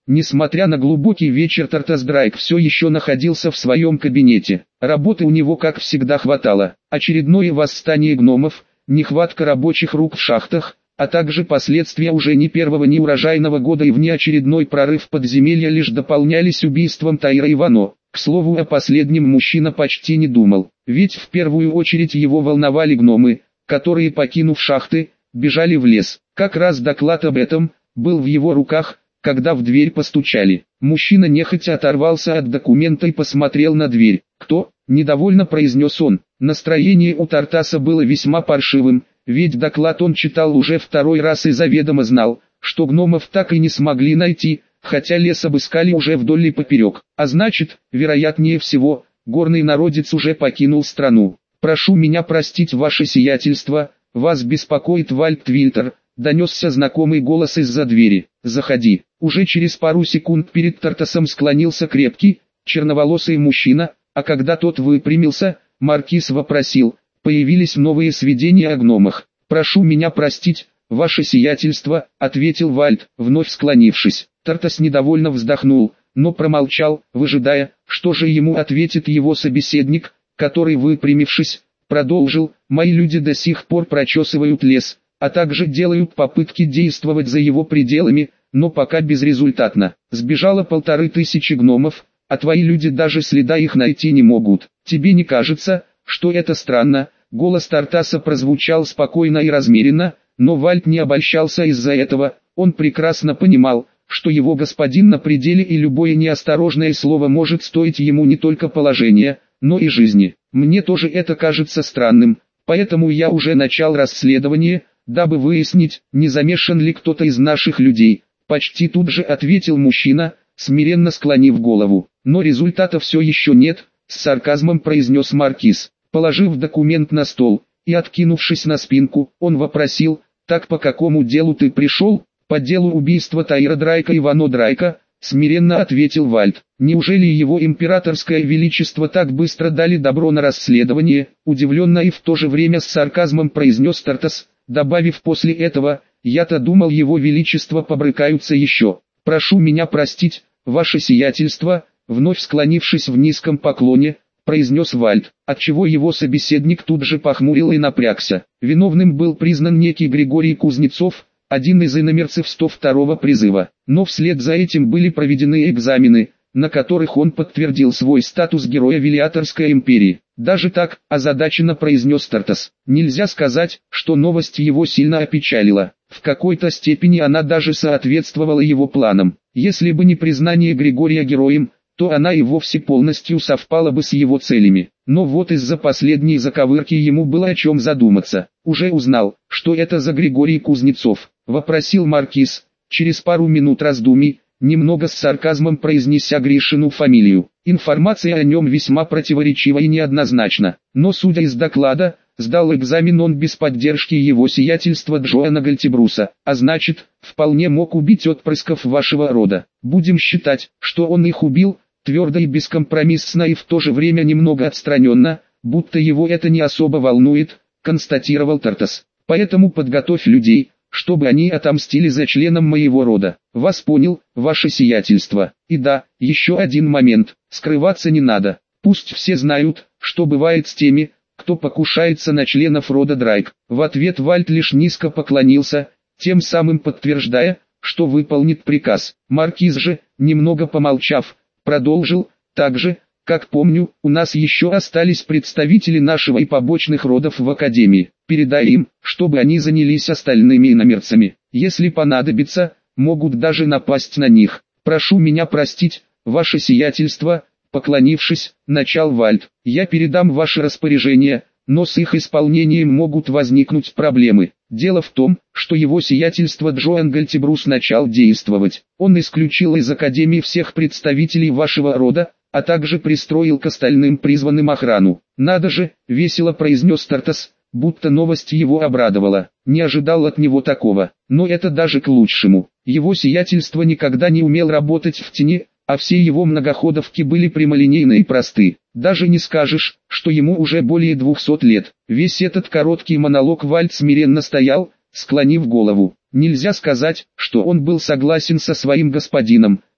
Несмотря на глубокий вечер, Тартас Драйк все еще находился в своем кабинете. Работы у него как всегда хватало. Очередное восстание гномов, нехватка рабочих рук в шахтах, а также последствия уже не первого неурожайного года и внеочередной прорыв подземелья лишь дополнялись убийством Тайра и Вано. К слову, о последнем мужчина почти не думал, ведь в первую очередь его волновали гномы, которые, покинув шахты, бежали в лес. Как раз доклад об этом был в его руках, когда в дверь постучали. Мужчина нехотя оторвался от документа и посмотрел на дверь. «Кто?» – недовольно произнес он. Настроение у Тартаса было весьма паршивым, ведь доклад он читал уже второй раз и заведомо знал, что гномов так и не смогли найти, хотя лес обыскали уже вдоль и поперек. А значит, вероятнее всего, горный народец уже покинул страну. «Прошу меня простить, ваше сиятельство, вас беспокоит Вальд Твильтер», — донесся знакомый голос из-за двери. «Заходи». Уже через пару секунд перед Тартасом склонился крепкий, черноволосый мужчина, а когда тот выпрямился, маркиз вопросил: «Появились новые сведения о гномах?» «Прошу меня простить, ваше сиятельство», — ответил Вальд, вновь склонившись. Тартас недовольно вздохнул, но промолчал, выжидая, что же ему ответит его собеседник, который, выпрямившись, продолжил: «Мои люди до сих пор прочесывают лес, а также делают попытки действовать за его пределами, но пока безрезультатно. Сбежало 1500 гномов, а твои люди даже следа их найти не могут. Тебе не кажется, что это странно?» Голос Тартаса прозвучал спокойно и размеренно, но Вальд не обольщался из-за этого. Он прекрасно понимал, что его господин на пределе и любое неосторожное слово может стоить ему не только положения, но и жизни. «Мне тоже это кажется странным, поэтому я уже начал расследование, дабы выяснить, не замешан ли кто-то из наших людей», — почти тут же ответил мужчина, смиренно склонив голову. «Но результата все еще нет», — с сарказмом произнес маркиз. Положив документ на стол и откинувшись на спинку, он вопросил: «Так по какому делу ты пришел?» «По делу убийства Тайра Драйка и Вано Драйка», — смиренно ответил Вальд. «Неужели его императорское величество так быстро дали добро на расследование?» Удивленно и в то же время с сарказмом произнес Тартас, добавив после этого: «Я-то думал, его величество побрыкаются еще. Прошу меня простить, ваше сиятельство», вновь склонившись в низком поклоне, произнес Вальд, отчего его собеседник тут же похмурил и напрягся. Виновным был признан некий Григорий Кузнецов, один из иномерцев 102-го призыва, но вслед за этим были проведены экзамены, на которых он подтвердил свой статус героя Велиаторской империи. «Даже так», — озадаченно произнес Тартас. Нельзя сказать, что новость его сильно опечалила. В какой-то степени она даже соответствовала его планам. Если бы не признание Григория героем, то она и вовсе полностью совпала бы с его целями. Но вот из-за последней заковырки ему было о чем задуматься. «Уже узнал, что это за Григорий Кузнецов?» — вопросил маркиз, через пару минут раздумий, немного с сарказмом произнеся Гришину фамилию. Информация о нем весьма противоречива и неоднозначна, но судя из доклада, сдал экзамен он без поддержки его сиятельства Джоана Гальтибруса, а значит, вполне мог убить отпрысков вашего рода. Будем считать, что он их убил, твердо и бескомпромиссно и в то же время немного отстраненно, будто его это не особо волнует, констатировал Тартас. «Поэтому подготовь людей, чтобы они отомстили за членом моего рода». «Вас понял, ваше сиятельство. И да, еще один момент, скрываться не надо. Пусть все знают, что бывает с теми, кто покушается на членов рода Драйк». В ответ Вальд лишь низко поклонился, тем самым подтверждая, что выполнит приказ. Маркиз же, немного помолчав, продолжил: «Также, как помню, у нас еще остались представители нашего и побочных родов в Академии. Передай им, чтобы они занялись остальными иномерцами. Если понадобится, могут даже напасть на них. Прошу меня простить, ваше сиятельство», — поклонившись, начал Вальд. «Я передам ваше распоряжение, но с их исполнением могут возникнуть проблемы. Дело в том, что его сиятельство Джоан Гальтибрус начал действовать. Он исключил из Академии всех представителей вашего рода, а также пристроил к остальным призванным охрану». «Надо же», — весело произнес Тартас, будто новость его обрадовала. Не ожидал от него такого, но это даже к лучшему. Его сиятельство никогда не умел работать в тени, а все его многоходовки были прямолинейны и просты. Даже не скажешь, что ему уже более 200 лет. Весь этот короткий монолог Вальд смиренно стоял, склонив голову. Нельзя сказать, что он был согласен со своим господином,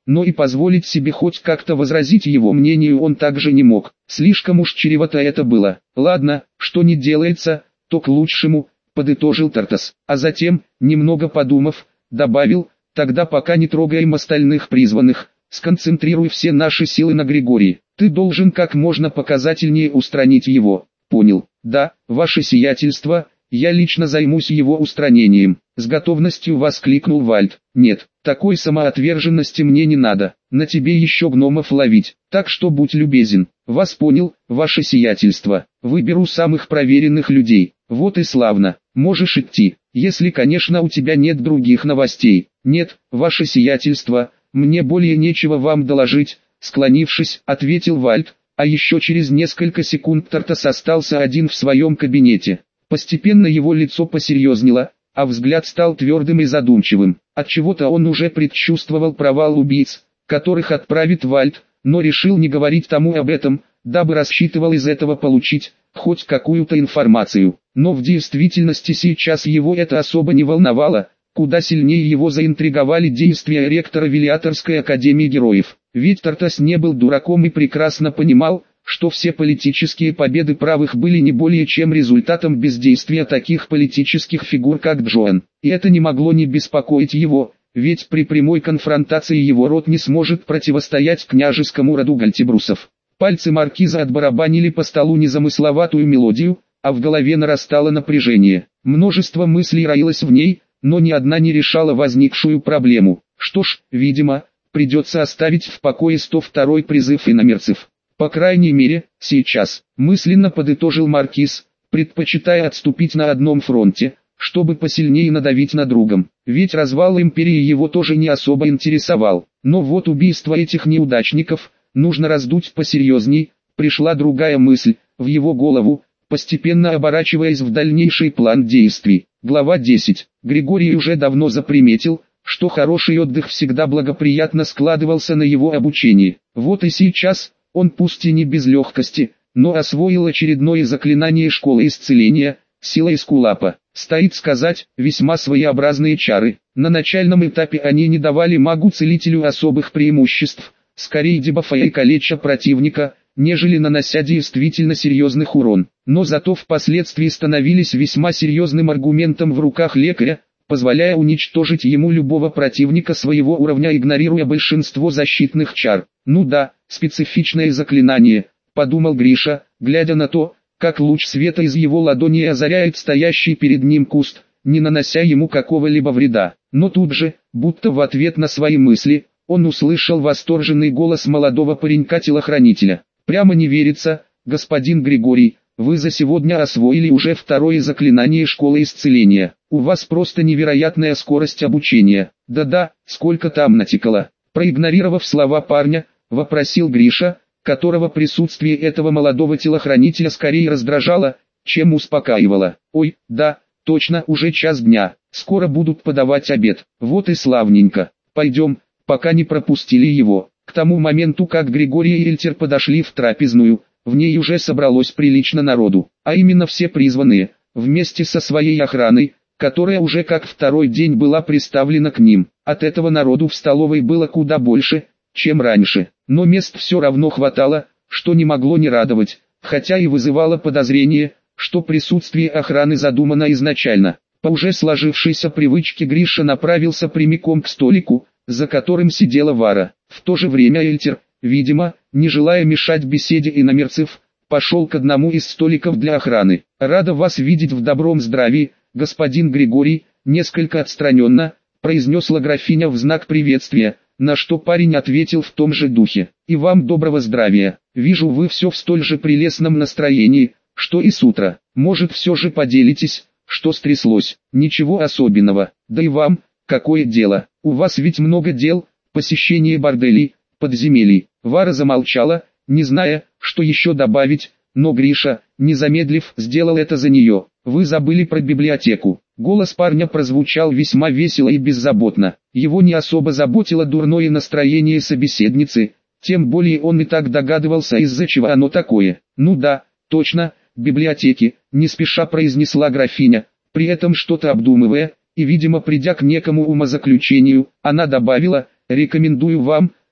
но и позволить себе хоть как-то возразить его мнению он также не мог. Слишком уж чревато это было. Ладно, что не делается, то к лучшему, подытожил Тартас. А затем, немного подумав, добавил: тогда пока не трогаем остальных призванных, сконцентрируй все наши силы на Григории. Ты должен как можно показательнее устранить его. Понял? Да, ваше сиятельство, я лично займусь его устранением. С готовностью воскликнул Вальд. Нет, такой самоотверженности мне не надо. На тебе еще гномов ловить. Так что будь любезен. Вас понял, ваше сиятельство. Выберу самых проверенных людей. Вот и славно. Можешь идти, если, конечно, у тебя нет других новостей. Нет, ваше сиятельство, мне более нечего вам доложить, склонившись, ответил Вальд, а еще через несколько секунд Тартас остался один в своем кабинете. Постепенно его лицо посерьезнело, а взгляд стал твердым и задумчивым. Отчего-то он уже предчувствовал провал убийц, которых отправит Вальд, но решил не говорить тому об этом, дабы рассчитывал из этого получить хоть какую-то информацию. Но в действительности сейчас его это особо не волновало, куда сильнее его заинтриговали действия ректора Велиаторской академии героев. Ведь Тартас не был дураком и прекрасно понимал, что все политические победы правых были не более чем результатом бездействия таких политических фигур как Джоан. И это не могло не беспокоить его, ведь при прямой конфронтации его род не сможет противостоять княжескому роду Гальтибрусов. Пальцы маркиза отбарабанили по столу незамысловатую мелодию, а в голове нарастало напряжение. Множество мыслей роилось в ней, но ни одна не решала возникшую проблему. Что ж, видимо, придется оставить в покое 102-й призыв иномерцев. По крайней мере, сейчас, мысленно подытожил маркиз, предпочитая отступить на одном фронте, чтобы посильнее надавить на другом. Ведь развал империи его тоже не особо интересовал. Но вот убийство этих неудачников нужно раздуть посерьезней. Пришла другая мысль в его голову, постепенно оборачиваясь в дальнейший план действий. Глава 10. Григорий уже давно заприметил, что хороший отдых всегда благоприятно складывался на его обучении. Вот и сейчас, он пусть и не без легкости, но освоил очередное заклинание школы исцеления, сила Эскулапа. Стоит сказать, весьма своеобразные чары. На начальном этапе они не давали магу-целителю особых преимуществ, скорее дебафая и калеча противника, нежели нанося действительно серьезных урон. Но зато впоследствии становились весьма серьезным аргументом в руках лекаря, позволяя уничтожить ему любого противника своего уровня, игнорируя большинство защитных чар. Ну да, специфичное заклинание, подумал Гриша, глядя на то, как луч света из его ладони озаряет стоящий перед ним куст, не нанося ему какого-либо вреда. Но тут же, будто в ответ на свои мысли, он услышал восторженный голос молодого паренька-телохранителя. «Прямо не верится, господин Григорий, вы за сегодня освоили уже второе заклинание школы исцеления. У вас просто невероятная скорость обучения. Да-да, сколько там натекало». Проигнорировав слова парня, вопросил Гриша, которого присутствие этого молодого телохранителя скорее раздражало, чем успокаивало. «Ой, да, точно, уже час дня, скоро будут подавать обед. Вот и славненько. Пойдем, пока не пропустили его». К тому моменту, как Григорий и Эльтер подошли в трапезную, в ней уже собралось прилично народу, а именно все призванные, вместе со своей охраной, которая уже как второй день была приставлена к ним. От этого народу в столовой было куда больше, чем раньше, но мест все равно хватало, что не могло не радовать, хотя и вызывало подозрение, что присутствие охраны задумано изначально. По уже сложившейся привычке Гриша направился прямиком к столику, за которым сидела Вара. В то же время Эльтер, видимо, не желая мешать беседе иномерцев, пошел к одному из столиков для охраны. «Рада вас видеть в добром здравии, господин Григорий», несколько отстраненно, произнесла графиня в знак приветствия, на что парень ответил в том же духе. «И вам доброго здравия, вижу, вы все в столь же прелестном настроении, что и с утра. Может, все же поделитесь, что стряслось?» «Ничего особенного, да и вам, какое дело, у вас ведь много дел, посещение борделей, подземелий». Вара замолчала, не зная, что еще добавить, но Гриша, не замедлив, сделал это за нее. «Вы забыли про библиотеку». Голос парня прозвучал весьма весело и беззаботно. Его не особо заботило дурное настроение собеседницы, тем более он и так догадывался, из-за чего оно такое. «Ну да, точно, библиотеки», не спеша произнесла графиня, при этом что-то обдумывая, и, видимо, придя к некому умозаключению, она добавила: «Рекомендую вам,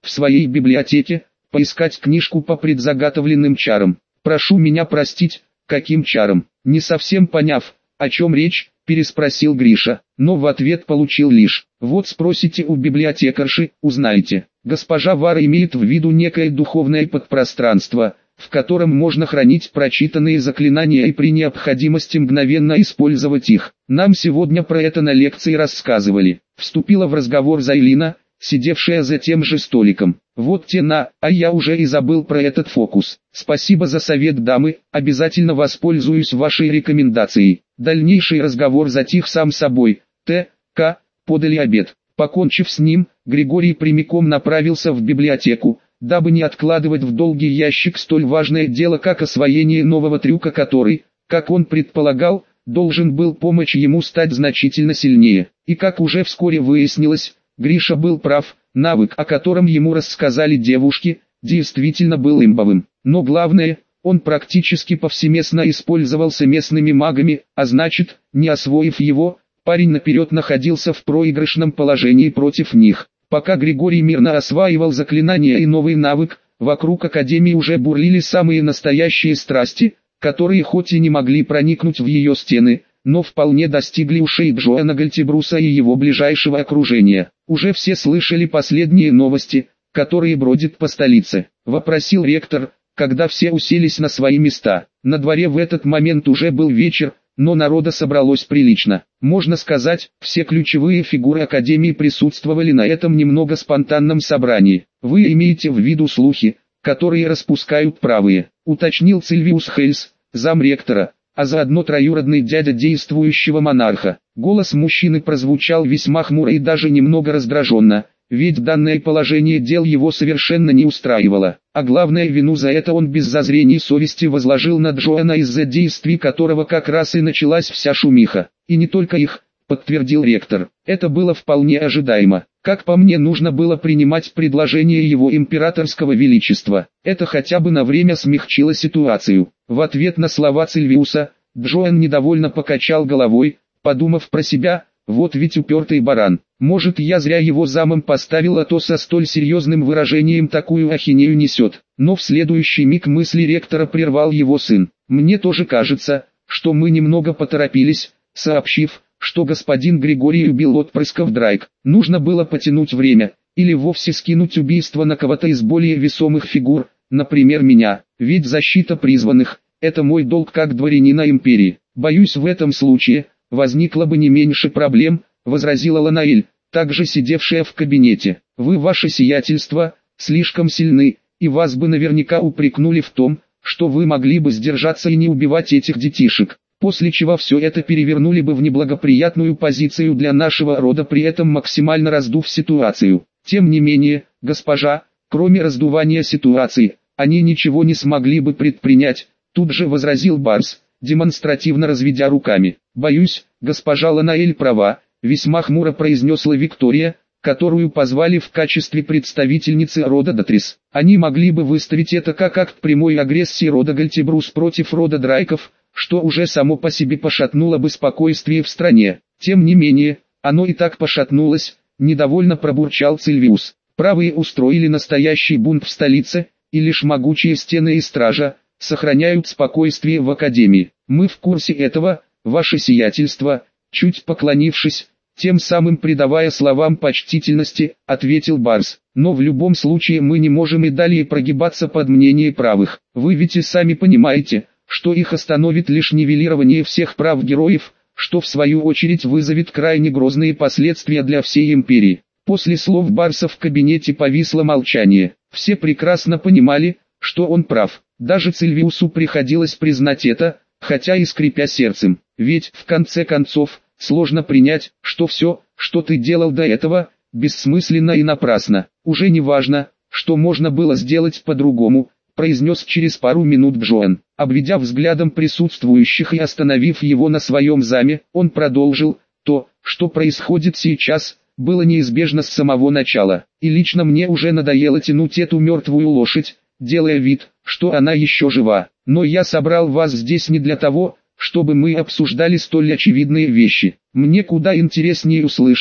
в своей библиотеке, поискать книжку по предзаготовленным чарам. Прошу меня простить, каким чарам? Не совсем поняв, о чем речь, переспросил Гриша, но в ответ получил лишь: вот спросите у библиотекарши, узнаете. Госпожа Вара имеет в виду некое духовное подпространство, в котором можно хранить прочитанные заклинания и при необходимости мгновенно использовать их. Нам сегодня про это на лекции рассказывали. Вступила в разговор Зайлина, сидевшая за тем же столиком. Вот тена, а я уже и забыл про этот фокус. Спасибо за совет, дамы, обязательно воспользуюсь вашей рекомендацией. Дальнейший разговор затих сам собой. Т.К. подали обед. Покончив с ним, Григорий прямиком направился в библиотеку, дабы не откладывать в долгий ящик столь важное дело, как освоение нового трюка, который, как он предполагал, должен был помочь ему стать значительно сильнее. И как уже вскоре выяснилось, Гриша был прав, навык, о котором ему рассказали девушки, действительно был имбовым. Но главное, он практически повсеместно использовался местными магами, а значит, не освоив его, парень наперед находился в проигрышном положении против них. Пока Григорий мирно осваивал заклинания и новый навык, вокруг Академии уже бурлили самые настоящие страсти, которые хоть и не могли проникнуть в ее стены, но вполне достигли ушей Джоэна Гальтибруса и его ближайшего окружения. Уже все слышали последние новости, которые бродят по столице. Вопросил ректор, когда все уселись на свои места. На дворе в этот момент уже был вечер, но народа собралось прилично. Можно сказать, все ключевые фигуры Академии присутствовали на этом немного спонтанном собрании. Вы имеете в виду слухи, которые распускают правые, уточнил Сильвиус Хельс, замректора, а заодно троюродный дядя действующего монарха. Голос мужчины прозвучал весьма хмуро и даже немного раздраженно, ведь данное положение дел его совершенно не устраивало, а главное, вину за это он без зазрений совести возложил на Джоэна, из-за действий которого как раз и началась вся шумиха. И не только их, подтвердил ректор. Это было вполне ожидаемо. Как по мне, нужно было принимать предложение его императорского величества. Это хотя бы на время смягчило ситуацию. В ответ на слова Сильвиуса, Джоэн недовольно покачал головой, подумав про себя: вот ведь упертый баран. Может, я зря его замом поставил, а то со столь серьезным выражением такую ахинею несет. Но в следующий миг мысли ректора прервал его сын. Мне тоже кажется, что мы немного поторопились, сообщив, что господин Григорий убил отпрысков Драйк. Нужно было потянуть время, или вовсе скинуть убийство на кого-то из более весомых фигур, например меня, ведь защита призванных – это мой долг как дворянина империи. Боюсь, в этом случае возникло бы не меньше проблем, возразила Ланаэль, также сидевшая в кабинете. Вы, ваше сиятельство, слишком сильны, и вас бы наверняка упрекнули в том, что вы могли бы сдержаться и не убивать этих детишек. После чего все это перевернули бы в неблагоприятную позицию для нашего рода, при этом максимально раздув ситуацию. Тем не менее, госпожа, кроме раздувания ситуации, они ничего не смогли бы предпринять, тут же возразил Барс, демонстративно разведя руками. Боюсь, госпожа Ланаэль права, весьма хмуро произнесла Виктория, которую позвали в качестве представительницы рода Дотрис. Они могли бы выставить это как акт прямой агрессии рода Гальтибрус против рода Драйков, что уже само по себе пошатнуло бы спокойствие в стране. Тем не менее, оно и так пошатнулось, недовольно пробурчал Сильвиус. Правые устроили настоящий бунт в столице, и лишь могучие стены и стража сохраняют спокойствие в Академии. Мы в курсе этого, ваше сиятельство, чуть поклонившись, тем самым придавая словам почтительности, ответил Барс. Но в любом случае мы не можем и далее прогибаться под мнение правых. Вы ведь и сами понимаете, что их остановит лишь нивелирование всех прав героев, что в свою очередь вызовет крайне грозные последствия для всей империи. После слов Барса в кабинете повисло молчание. Все прекрасно понимали, что он прав. Даже Сильвиусу приходилось признать это, хотя и скрипя сердцем. Ведь, в конце концов, сложно принять, что все, что ты делал до этого, бессмысленно и напрасно. Уже не важно, что можно было сделать по-другому, произнес через пару минут Джоэн. Обведя взглядом присутствующих и остановив его на своем заме, он продолжил: то, что происходит сейчас, было неизбежно с самого начала. И лично мне уже надоело тянуть эту мертвую лошадь, делая вид, что она еще жива. Но я собрал вас здесь не для того, чтобы мы обсуждали столь очевидные вещи. Мне куда интереснее услышать,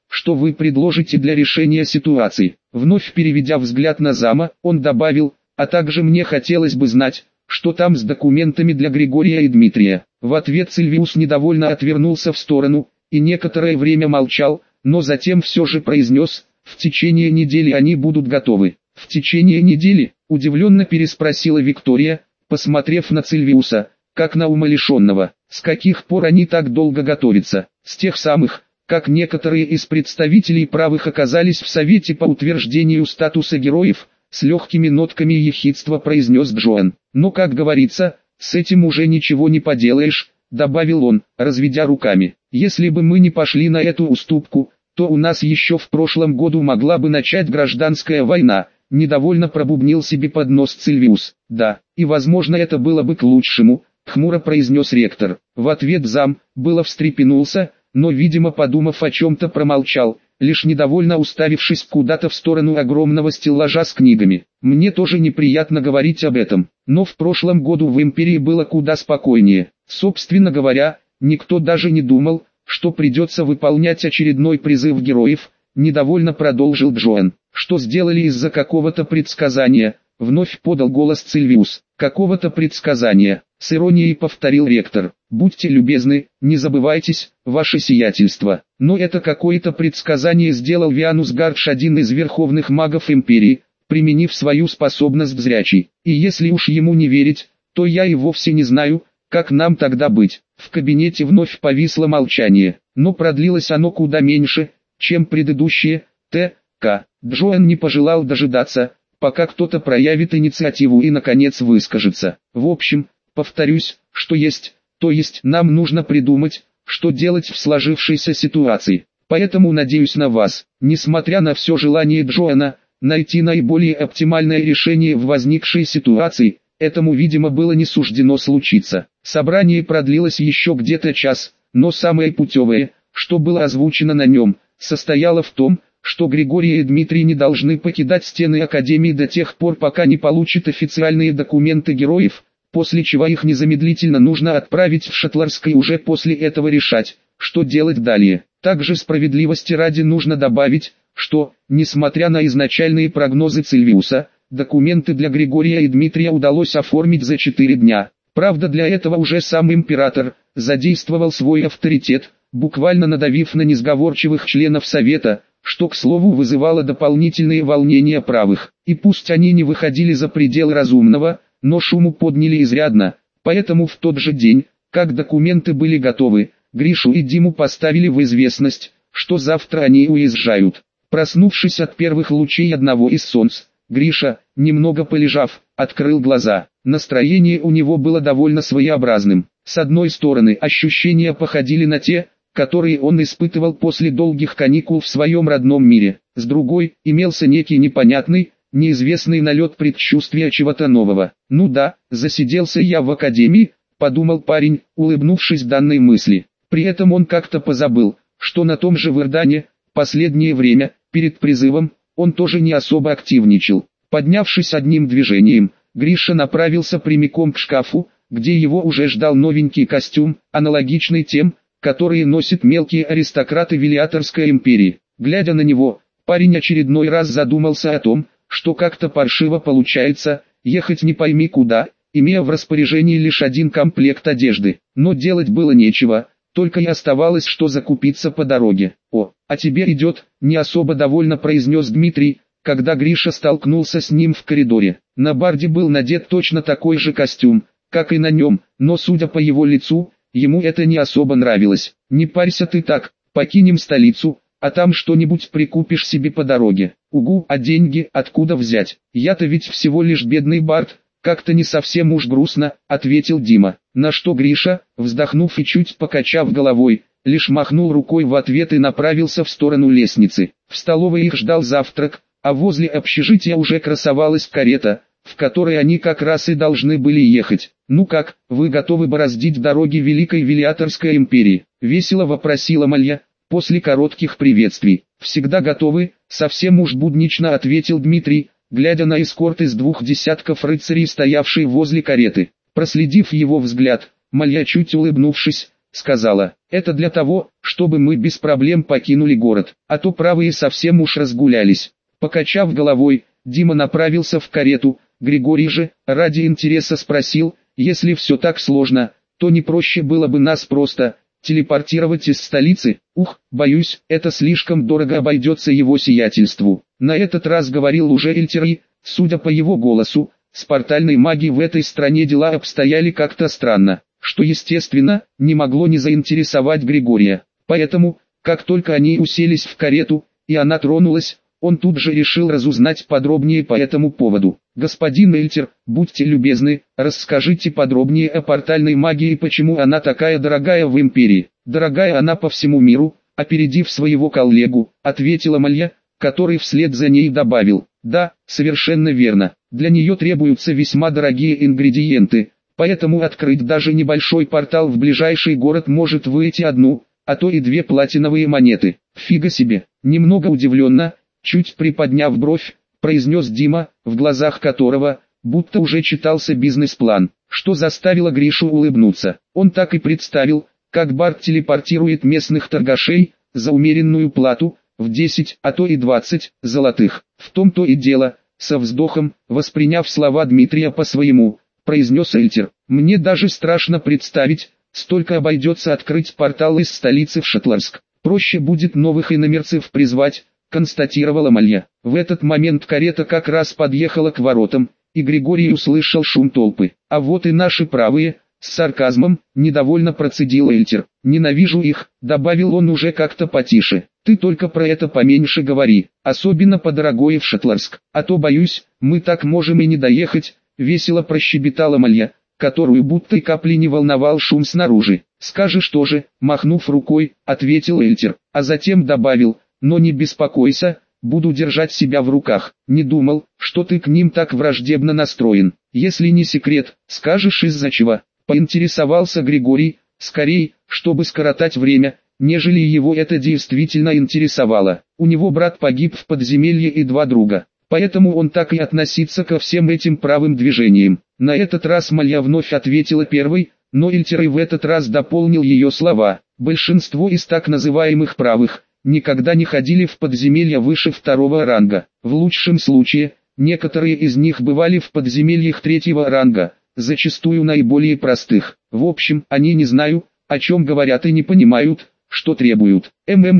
что вы предложите для решения ситуации. Вновь переведя взгляд на зама, он добавил, а также мне хотелось бы знать, что там с документами для Григория и Дмитрия. В ответ Сильвиус недовольно отвернулся в сторону, и некоторое время молчал, но затем все же произнес, в течение недели они будут готовы. В течение недели, удивленно переспросила Виктория, посмотрев на Сильвиуса, как на умалишенного. С каких пор они так долго готовятся? С тех самых, как некоторые из представителей правых оказались в Совете по утверждению статуса героев, с легкими нотками ехидства произнес Джоэн. Но, как говорится, с этим уже ничего не поделаешь, добавил он, разведя руками. Если бы мы не пошли на эту уступку, то у нас еще в прошлом году могла бы начать гражданская война, недовольно пробубнил себе под нос Сильвиус. Да, и возможно это было бы к лучшему, хмуро произнес ректор. В ответ зам, было встрепенулся, но видимо подумав о чем-то промолчал, лишь недовольно уставившись куда-то в сторону огромного стеллажа с книгами. Мне тоже неприятно говорить об этом, но в прошлом году в Империи было куда спокойнее. Собственно говоря, никто даже не думал, что придется выполнять очередной призыв героев, недовольно продолжил Джоэн. Что сделали из-за какого-то предсказания, вновь подал голос Сильвиус. Какого-то предсказания, с иронией повторил ректор. Будьте любезны, не забывайтесь, ваше сиятельство. Но это какое-то предсказание сделал Вианус Гардш, один из верховных магов Империи, применив свою способность зрячий. И если уж ему не верить, то я и вовсе не знаю, как нам тогда быть. В кабинете вновь повисло молчание, но продлилось оно куда меньше, чем предыдущее. Т.К. Джоэн не пожелал дожидаться, пока кто-то проявит инициативу и наконец выскажется. В общем, повторюсь, что есть, то есть нам нужно придумать, что делать в сложившейся ситуации. Поэтому надеюсь на вас, несмотря на все желание Джоэна, найти наиболее оптимальное решение в возникшей ситуации. Этому, видимо, было не суждено случиться. Собрание продлилось еще где-то час, но самое путевое, что было озвучено на нем, состояло в том, что Григорий и Дмитрий не должны покидать стены Академии до тех пор, пока не получат официальные документы героев, после чего их незамедлительно нужно отправить в Шатларское и уже после этого решать, что делать далее. Также справедливости ради нужно добавить, что, несмотря на изначальные прогнозы Сильвиуса, документы для Григория и Дмитрия удалось оформить за 4 дня. Правда, для этого уже сам император задействовал свой авторитет, буквально надавив на несговорчивых членов Совета, что, к слову, вызывало дополнительные волнения правых. И пусть они не выходили за пределы разумного, но шуму подняли изрядно, поэтому в тот же день, как документы были готовы, Гришу и Диму поставили в известность, что завтра они уезжают. Проснувшись от первых лучей одного из солнц, Гриша, немного полежав, открыл глаза. Настроение у него было довольно своеобразным. С одной стороны, ощущения походили на те, которые он испытывал после долгих каникул в своем родном мире. С другой, имелся некий непонятный, неизвестный налет предчувствия чего-то нового. «Ну да, засиделся я в академии», — подумал парень, улыбнувшись данной мысли. При этом он как-то позабыл, что на том же Вердане, последнее время, перед призывом, он тоже не особо активничал. Поднявшись одним движением, Гриша направился прямиком к шкафу, где его уже ждал новенький костюм, аналогичный тем, которые носят мелкие аристократы Велиаторской империи. Глядя на него, парень очередной раз задумался о том, что как-то паршиво получается, ехать не пойми куда, имея в распоряжении лишь один комплект одежды. Но делать было нечего, только и оставалось что закупиться по дороге. «О, а тебе идет», — не особо довольно произнес Дмитрий, когда Гриша столкнулся с ним в коридоре. На Барде был надет точно такой же костюм, как и на нем, но судя по его лицу, ему это не особо нравилось. «Не парься ты так, покинем столицу, а там что-нибудь прикупишь себе по дороге». «Угу, а деньги откуда взять? Я-то ведь всего лишь бедный бард», — как-то не совсем уж грустно, — ответил Дима. На что Гриша, вздохнув и чуть покачав головой, лишь махнул рукой в ответ и направился в сторону лестницы. В столовой их ждал завтрак, а возле общежития уже красовалась карета, в которой они как раз и должны были ехать. «Ну как, вы готовы бороздить дороги Великой Велиаторской империи?» — весело вопросила Малья, после коротких приветствий. «Всегда готовы», — совсем уж буднично ответил Дмитрий, глядя на эскорт из 2 десятков рыцарей, стоявший возле кареты. Проследив его взгляд, Малья, чуть улыбнувшись, сказала, это для того, чтобы мы без проблем покинули город, а то правые совсем уж разгулялись. Покачав головой, Дима направился в карету, Григорий же, ради интереса спросил, если все так сложно, то не проще было бы нас просто телепортировать из столицы? Ух, боюсь, это слишком дорого обойдется его сиятельству. На этот раз говорил уже Эльтер и, судя по его голосу, с портальной магией в этой стране дела обстояли как-то странно, что естественно, не могло не заинтересовать Григория. Поэтому, как только они уселись в карету, и она тронулась, он тут же решил разузнать подробнее по этому поводу. «Господин Эльтер, будьте любезны, расскажите подробнее о портальной магии и почему она такая дорогая в Империи». «Дорогая она по всему миру», опередив своего коллегу, ответила Малья, который вслед за ней добавил, «Да, совершенно верно, для нее требуются весьма дорогие ингредиенты, поэтому открыть даже небольшой портал в ближайший город может выйти одну, а то и две платиновые монеты». «Фига себе», немного удивленно, чуть приподняв бровь, произнес Дима, в глазах которого, будто уже читался бизнес-план, что заставило Гришу улыбнуться. Он так и представил, как Барт телепортирует местных торгашей, за умеренную плату, в 10, а то и 20 золотых. В том-то и дело, со вздохом, восприняв слова Дмитрия по-своему, произнес Эльтер. «Мне даже страшно представить, столько обойдется открыть портал из столицы в Шатларск. Проще будет новых иномерцев призвать», констатировала Малья. В этот момент карета как раз подъехала к воротам, и Григорий услышал шум толпы. «А вот и наши правые», с сарказмом, недовольно процедил Эльтер. «Ненавижу их», добавил он уже как-то потише. «Ты только про это поменьше говори, особенно по дорогое в Шатларск, а то боюсь, мы так можем и не доехать», весело прощебетала Малья, которую будто и капли не волновал шум снаружи. «Скажешь тоже», махнув рукой, ответил Эльтер, а затем добавил, «но не беспокойся, буду держать себя в руках. Не думал, что ты к ним так враждебно настроен. Если не секрет, скажешь из-за чего?» Поинтересовался Григорий, скорее, чтобы скоротать время, нежели его это действительно интересовало. У него брат погиб в подземелье и два друга, поэтому он так и относится ко всем этим правым движениям. На этот раз Малья вновь ответила первой, но Эльтер и в этот раз дополнил ее слова. Большинство из так называемых правых никогда не ходили в подземелья выше второго ранга. В лучшем случае, некоторые из них бывали в подземельях третьего ранга, зачастую наиболее простых. В общем, они не знают, о чем говорят и не понимают, что требуют.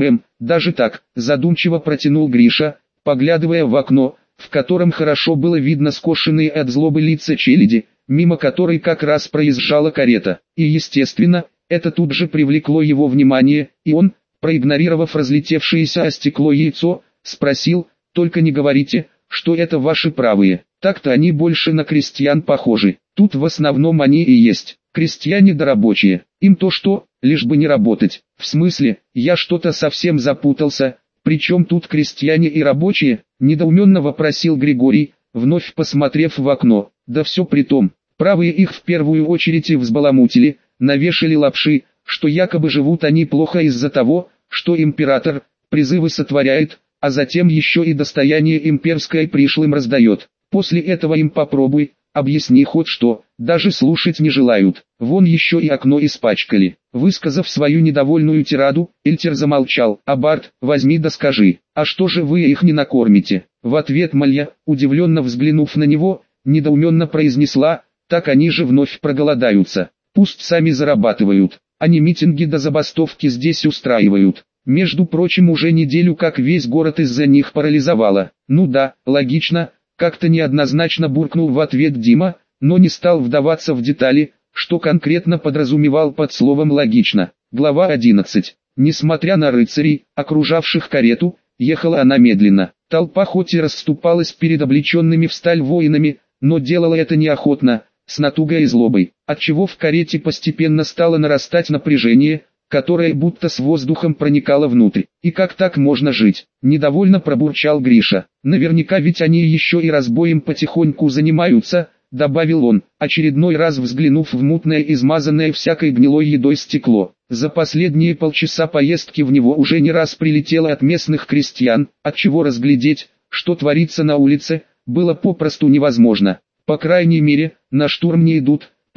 Даже так, задумчиво протянул Гриша, поглядывая в окно, в котором хорошо было видно скошенные от злобы лица челяди, мимо которой как раз проезжала карета. И естественно, это тут же привлекло его внимание, и он, проигнорировав разлетевшееся о стекло яйцо, спросил, «Только не говорите, что это ваши правые, так-то они больше на крестьян похожи. Тут в основном они и есть, крестьяне да рабочие, им то что, лишь бы не работать». «В смысле, я что-то совсем запутался, причем тут крестьяне и рабочие?» недоуменно вопросил Григорий, вновь посмотрев в окно. «Да все при том, правые их в первую очередь и взбаламутили, навешали лапши, что якобы живут они плохо из-за того, что император призывы сотворяет, а затем еще и достояние имперское пришлым раздает. После этого им попробуй, объясни хоть что, даже слушать не желают. Вон еще и окно испачкали». Высказав свою недовольную тираду, Эльтер замолчал. «А Барт, возьми да скажи, а что же вы их не накормите?» В ответ Малья, удивленно взглянув на него, недоуменно произнесла, «Так они же вновь проголодаются. Пусть сами зарабатывают. Они митинги до забастовки здесь устраивают. Между прочим, уже неделю как весь город из-за них парализовало». «Ну да, логично», как-то неоднозначно буркнул в ответ Дима, но не стал вдаваться в детали, что конкретно подразумевал под словом «логично». Глава 11. Несмотря на рыцарей, окружавших карету, ехала она медленно. Толпа хоть и расступалась перед облеченными в сталь воинами, но делала это неохотно, с натугой и злобой, отчего в карете постепенно стало нарастать напряжение, которое будто с воздухом проникало внутрь. «И как так можно жить?» – недовольно пробурчал Гриша. «Наверняка ведь они еще и разбоем потихоньку занимаются», – добавил он, очередной раз взглянув в мутное измазанное всякой гнилой едой стекло. За последние полчаса поездки в него уже не раз прилетело от местных крестьян, отчего разглядеть, что творится на улице, было попросту невозможно. «По крайней мере, на штурм не идут»,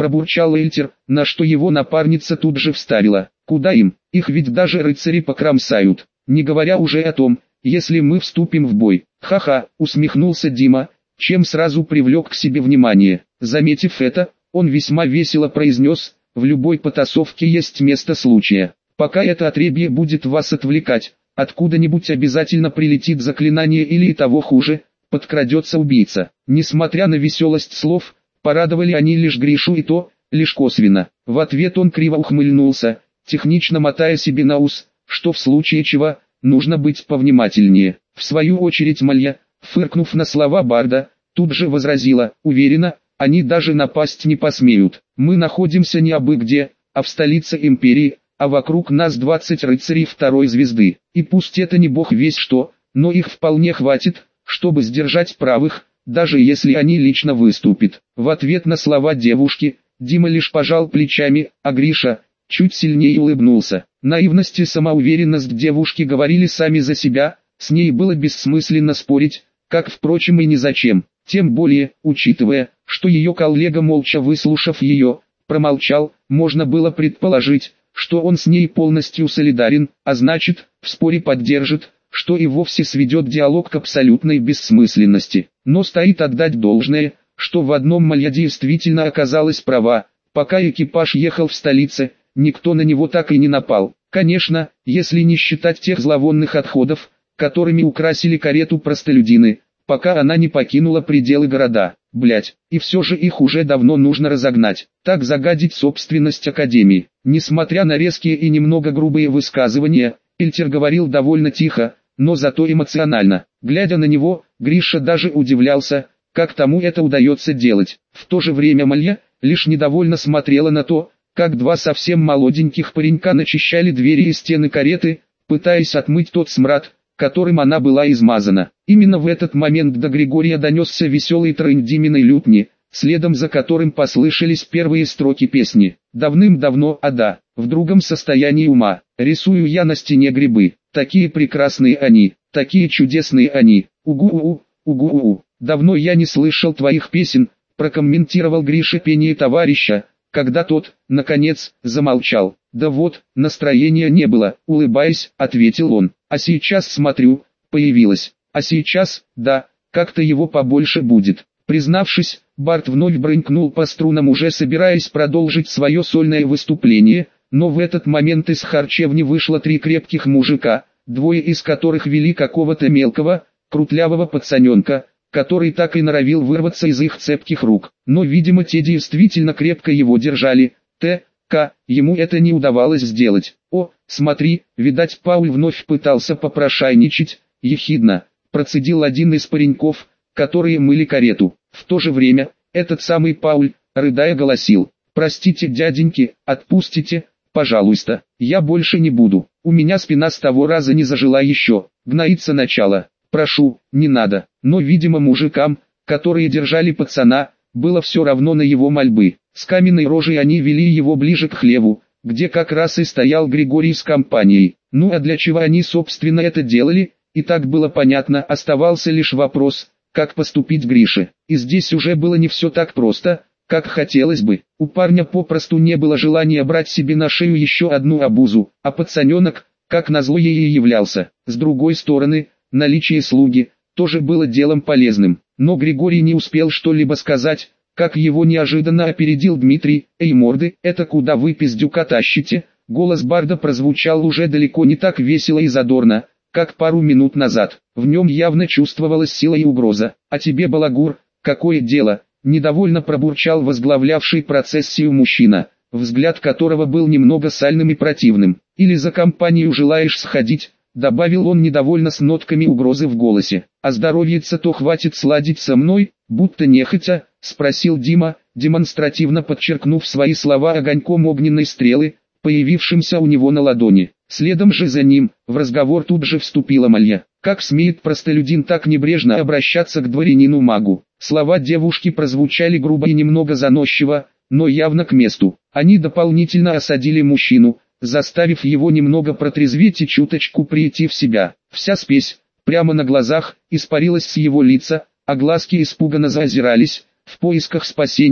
пробурчал Эльтер, на что его напарница тут же вставила. Куда им, их ведь даже рыцари покромсают, не говоря уже о том, если мы вступим в бой. Ха-ха, усмехнулся Дима, чем сразу привлек к себе внимание. Заметив это, он весьма весело произнес: в любой потасовке есть место случая. Пока это отребье будет вас отвлекать, откуда-нибудь обязательно прилетит заклинание или и того хуже, подкрадется убийца. Несмотря на веселость слов, порадовали они лишь Гришу, и то, лишь косвенно. В ответ он криво ухмыльнулся, технично мотая себе на ус, что в случае чего, нужно быть повнимательнее. В свою очередь Малья, фыркнув на слова барда, тут же возразила: уверена, они даже напасть не посмеют. Мы находимся не абы где, а в столице империи, а вокруг нас 20 рыцарей второй звезды. И пусть это не бог весть что, но их вполне хватит, чтобы сдержать правых, даже если они лично выступят. В ответ на слова девушки, Дима лишь пожал плечами, а Гриша чуть сильнее улыбнулся. Наивность и самоуверенность девушки говорили сами за себя, с ней было бессмысленно спорить, как впрочем и незачем. Тем более, учитывая, что ее коллега, молча выслушав ее, промолчал, можно было предположить, что он с ней полностью солидарен, а значит, в споре поддержит, что и вовсе сведет диалог к абсолютной бессмысленности. Но стоит отдать должное, что в одном Малья действительно оказалась права: пока экипаж ехал в столице, никто на него так и не напал. Конечно, если не считать тех зловонных отходов, которыми украсили карету простолюдины, пока она не покинула пределы города. Блять, и все же их уже давно нужно разогнать, так загадить собственность Академии. Несмотря на резкие и немного грубые высказывания, Эльтер говорил довольно тихо, но зато эмоционально. Глядя на него, Гриша даже удивлялся, как тому это удается делать. В то же время Малья лишь недовольно смотрела на то, как два совсем молоденьких паренька начищали двери и стены кареты, пытаясь отмыть тот смрад, которым она была измазана. Именно в этот момент до Григория донесся веселый трынь Диминой лютни, следом за которым послышались первые строки песни. Давным-давно, в другом состоянии ума, рисую я на стене грибы, такие прекрасные они, такие чудесные они, угу-у-у, угу-у-у. Давно я не слышал твоих песен, прокомментировал Гриша пение товарища, когда тот, наконец, замолчал. Да вот, настроения не было, улыбаясь, ответил он. А сейчас смотрю, появилась. А сейчас, да, как-то его побольше будет. Признавшись, Барт вновь брынкнул по струнам, уже собираясь продолжить свое сольное выступление, но в этот момент из харчевни вышло три крепких мужика, двое из которых вели какого-то мелкого, крутлявого пацаненка, который так и норовил вырваться из их цепких рук. Но видимо те действительно крепко его держали, ему это не удавалось сделать. О, смотри, видать Пауль вновь пытался попрошайничать, ехидно, процедил один из пареньков, которые мыли карету. В то же время, этот самый Пауль, рыдая, голосил: простите, дяденьки, отпустите, пожалуйста, я больше не буду, у меня спина с того раза не зажила еще, гноится начало, прошу, не надо. Но видимо мужикам, которые держали пацана, было все равно на его мольбы. С каменной рожей они вели его ближе к хлеву, где как раз и стоял Григорий с компанией. Ну а для чего они собственно это делали, и так было понятно, оставался лишь вопрос, как поступить Грише. И здесь уже было не все так просто, как хотелось бы. У парня попросту не было желания брать себе на шею еще одну обузу, а пацаненок, как назло, ей и являлся. С другой стороны, наличие слуги тоже было делом полезным. Но Григорий не успел что-либо сказать, как его неожиданно опередил Дмитрий. «Эй, морды, это куда вы пиздюка тащите?» Голос барда прозвучал уже далеко не так весело и задорно, как пару минут назад. В нем явно чувствовалась сила и угроза. «А тебе, балагур, какое дело?» Недовольно пробурчал возглавлявший процессию мужчина, взгляд которого был немного сальным и противным. «Или за компанию желаешь сходить?» Добавил он недовольно с нотками угрозы в голосе. «А здоровьица-то хватит сладить со мной, будто нехотя?» Спросил Дима, демонстративно подчеркнув свои слова огоньком огненной стрелы, появившимся у него на ладони. Следом же за ним, в разговор тут же вступила Малья. «Как смеет простолюдин так небрежно обращаться к дворянину-магу?» Слова девушки прозвучали грубо и немного заносчиво, но явно к месту. Они дополнительно осадили мужчину, заставив его немного протрезветь и чуточку прийти в себя. Вся спесь, прямо на глазах, испарилась с его лица, а глазки испуганно заозирались, в поисках спасения,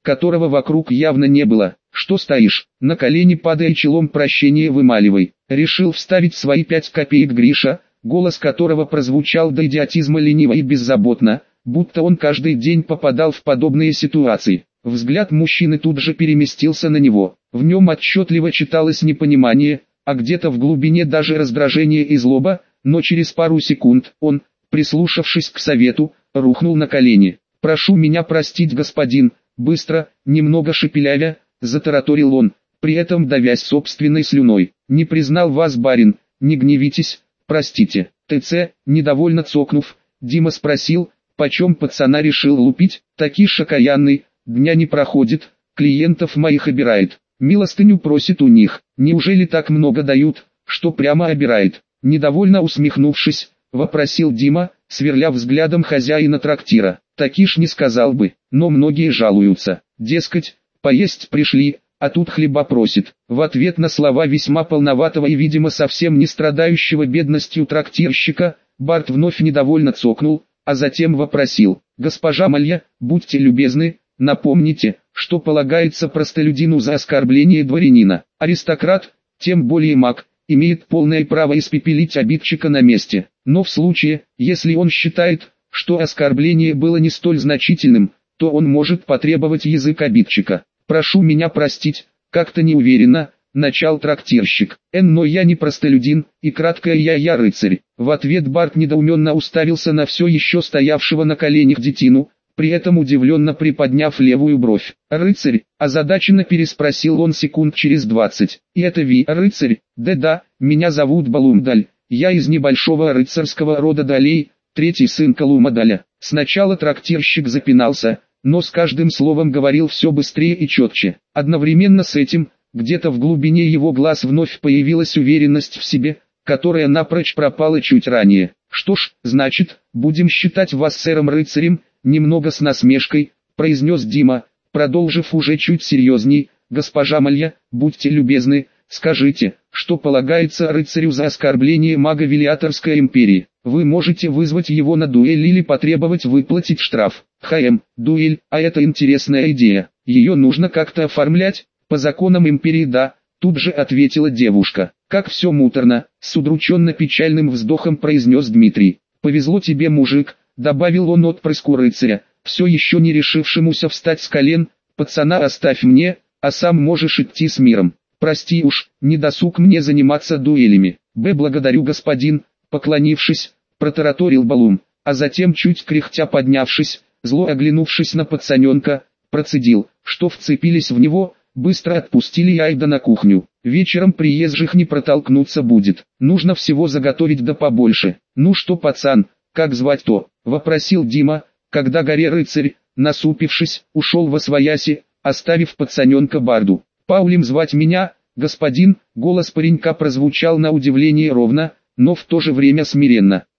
которого вокруг явно не было. Что стоишь, на колени падая челом прощение вымаливай. Решил вставить свои 5 копеек Гриша, голос которого прозвучал до идиотизма лениво и беззаботно, будто он каждый день попадал в подобные ситуации. Взгляд мужчины тут же переместился на него. В нем отчетливо читалось непонимание, а где-то в глубине даже раздражение и злоба, но через пару секунд он, прислушавшись к совету, рухнул на колени. «Прошу меня простить, господин», быстро, немного шепелявя, затараторил он, при этом давясь собственной слюной. «Не признал вас, барин, не гневитесь, простите». ТЦ, недовольно цокнув, Дима спросил, почем пацана решил лупить. «Такиш окаянный, дня не проходит, клиентов моих обирает, милостыню просит у них, неужели так много дают, что прямо обирает?» Недовольно усмехнувшись, вопросил Дима, сверля взглядом хозяина трактира. «Такиш не сказал бы, но многие жалуются, дескать, поесть пришли, а тут хлеба просит». В ответ на слова весьма полноватого и видимо совсем не страдающего бедностью трактирщика, Барт вновь недовольно цокнул, а затем вопросил: «Госпожа Малья, будьте любезны, напомните, что полагается простолюдину за оскорбление дворянина. Аристократ, тем более маг, имеет полное право испепелить обидчика на месте, но в случае, если он считает, что оскорбление было не столь значительным, то он может потребовать язык обидчика». «Прошу меня простить, как-то неуверенно», — начал трактирщик. «Но я не простолюдин, и краткое я рыцарь». В ответ Барт недоуменно уставился на все еще стоявшего на коленях детину, при этом удивленно приподняв левую бровь. «Рыцарь?» — озадаченно переспросил он секунд через 20. «И это Ви, рыцарь?» «Да-да, меня зовут Балумдаль, я из небольшого рыцарского рода Далей, третий сын Колумадаля». Сначала трактирщик запинался, но с каждым словом говорил все быстрее и четче. Одновременно с этим, где-то в глубине его глаз вновь появилась уверенность в себе, которая напрочь пропала чуть ранее. «Что ж, значит, будем считать вас сэром-рыцарем», немного с насмешкой, произнес Дима, продолжив уже чуть серьезней: «Госпожа Малья, будьте любезны, скажите, что полагается рыцарю за оскорбление мага Велиаторской империи. Вы можете вызвать его на дуэль или потребовать выплатить штраф». Дуэль, а это интересная идея. Ее нужно как-то оформлять, по законам империи, да, тут же ответила девушка. «Как все муторно», с удрученно-печальным вздохом произнес Дмитрий. «Повезло тебе, мужик», добавил он отпрыску рыцаря, все еще не решившемуся встать с колен. «Пацана оставь мне, а сам можешь идти с миром. Прости уж, не досуг мне заниматься дуэлями». «Благодарю, господин», поклонившись, протараторил Балум, а затем, чуть кряхтя поднявшись, зло оглянувшись на пацаненка, процедил, что вцепились в него, быстро отпустили и айда на кухню. Вечером приезжих не протолкнуться будет, нужно всего заготовить да побольше. «Ну что, пацан, как звать-то?» — вопросил Дима, когда горе-рыцарь, насупившись, ушел восвояси, оставив пацаненка Барду. «Паулем звать меня, господин», — голос паренька прозвучал на удивление ровно, но в то же время смиренно.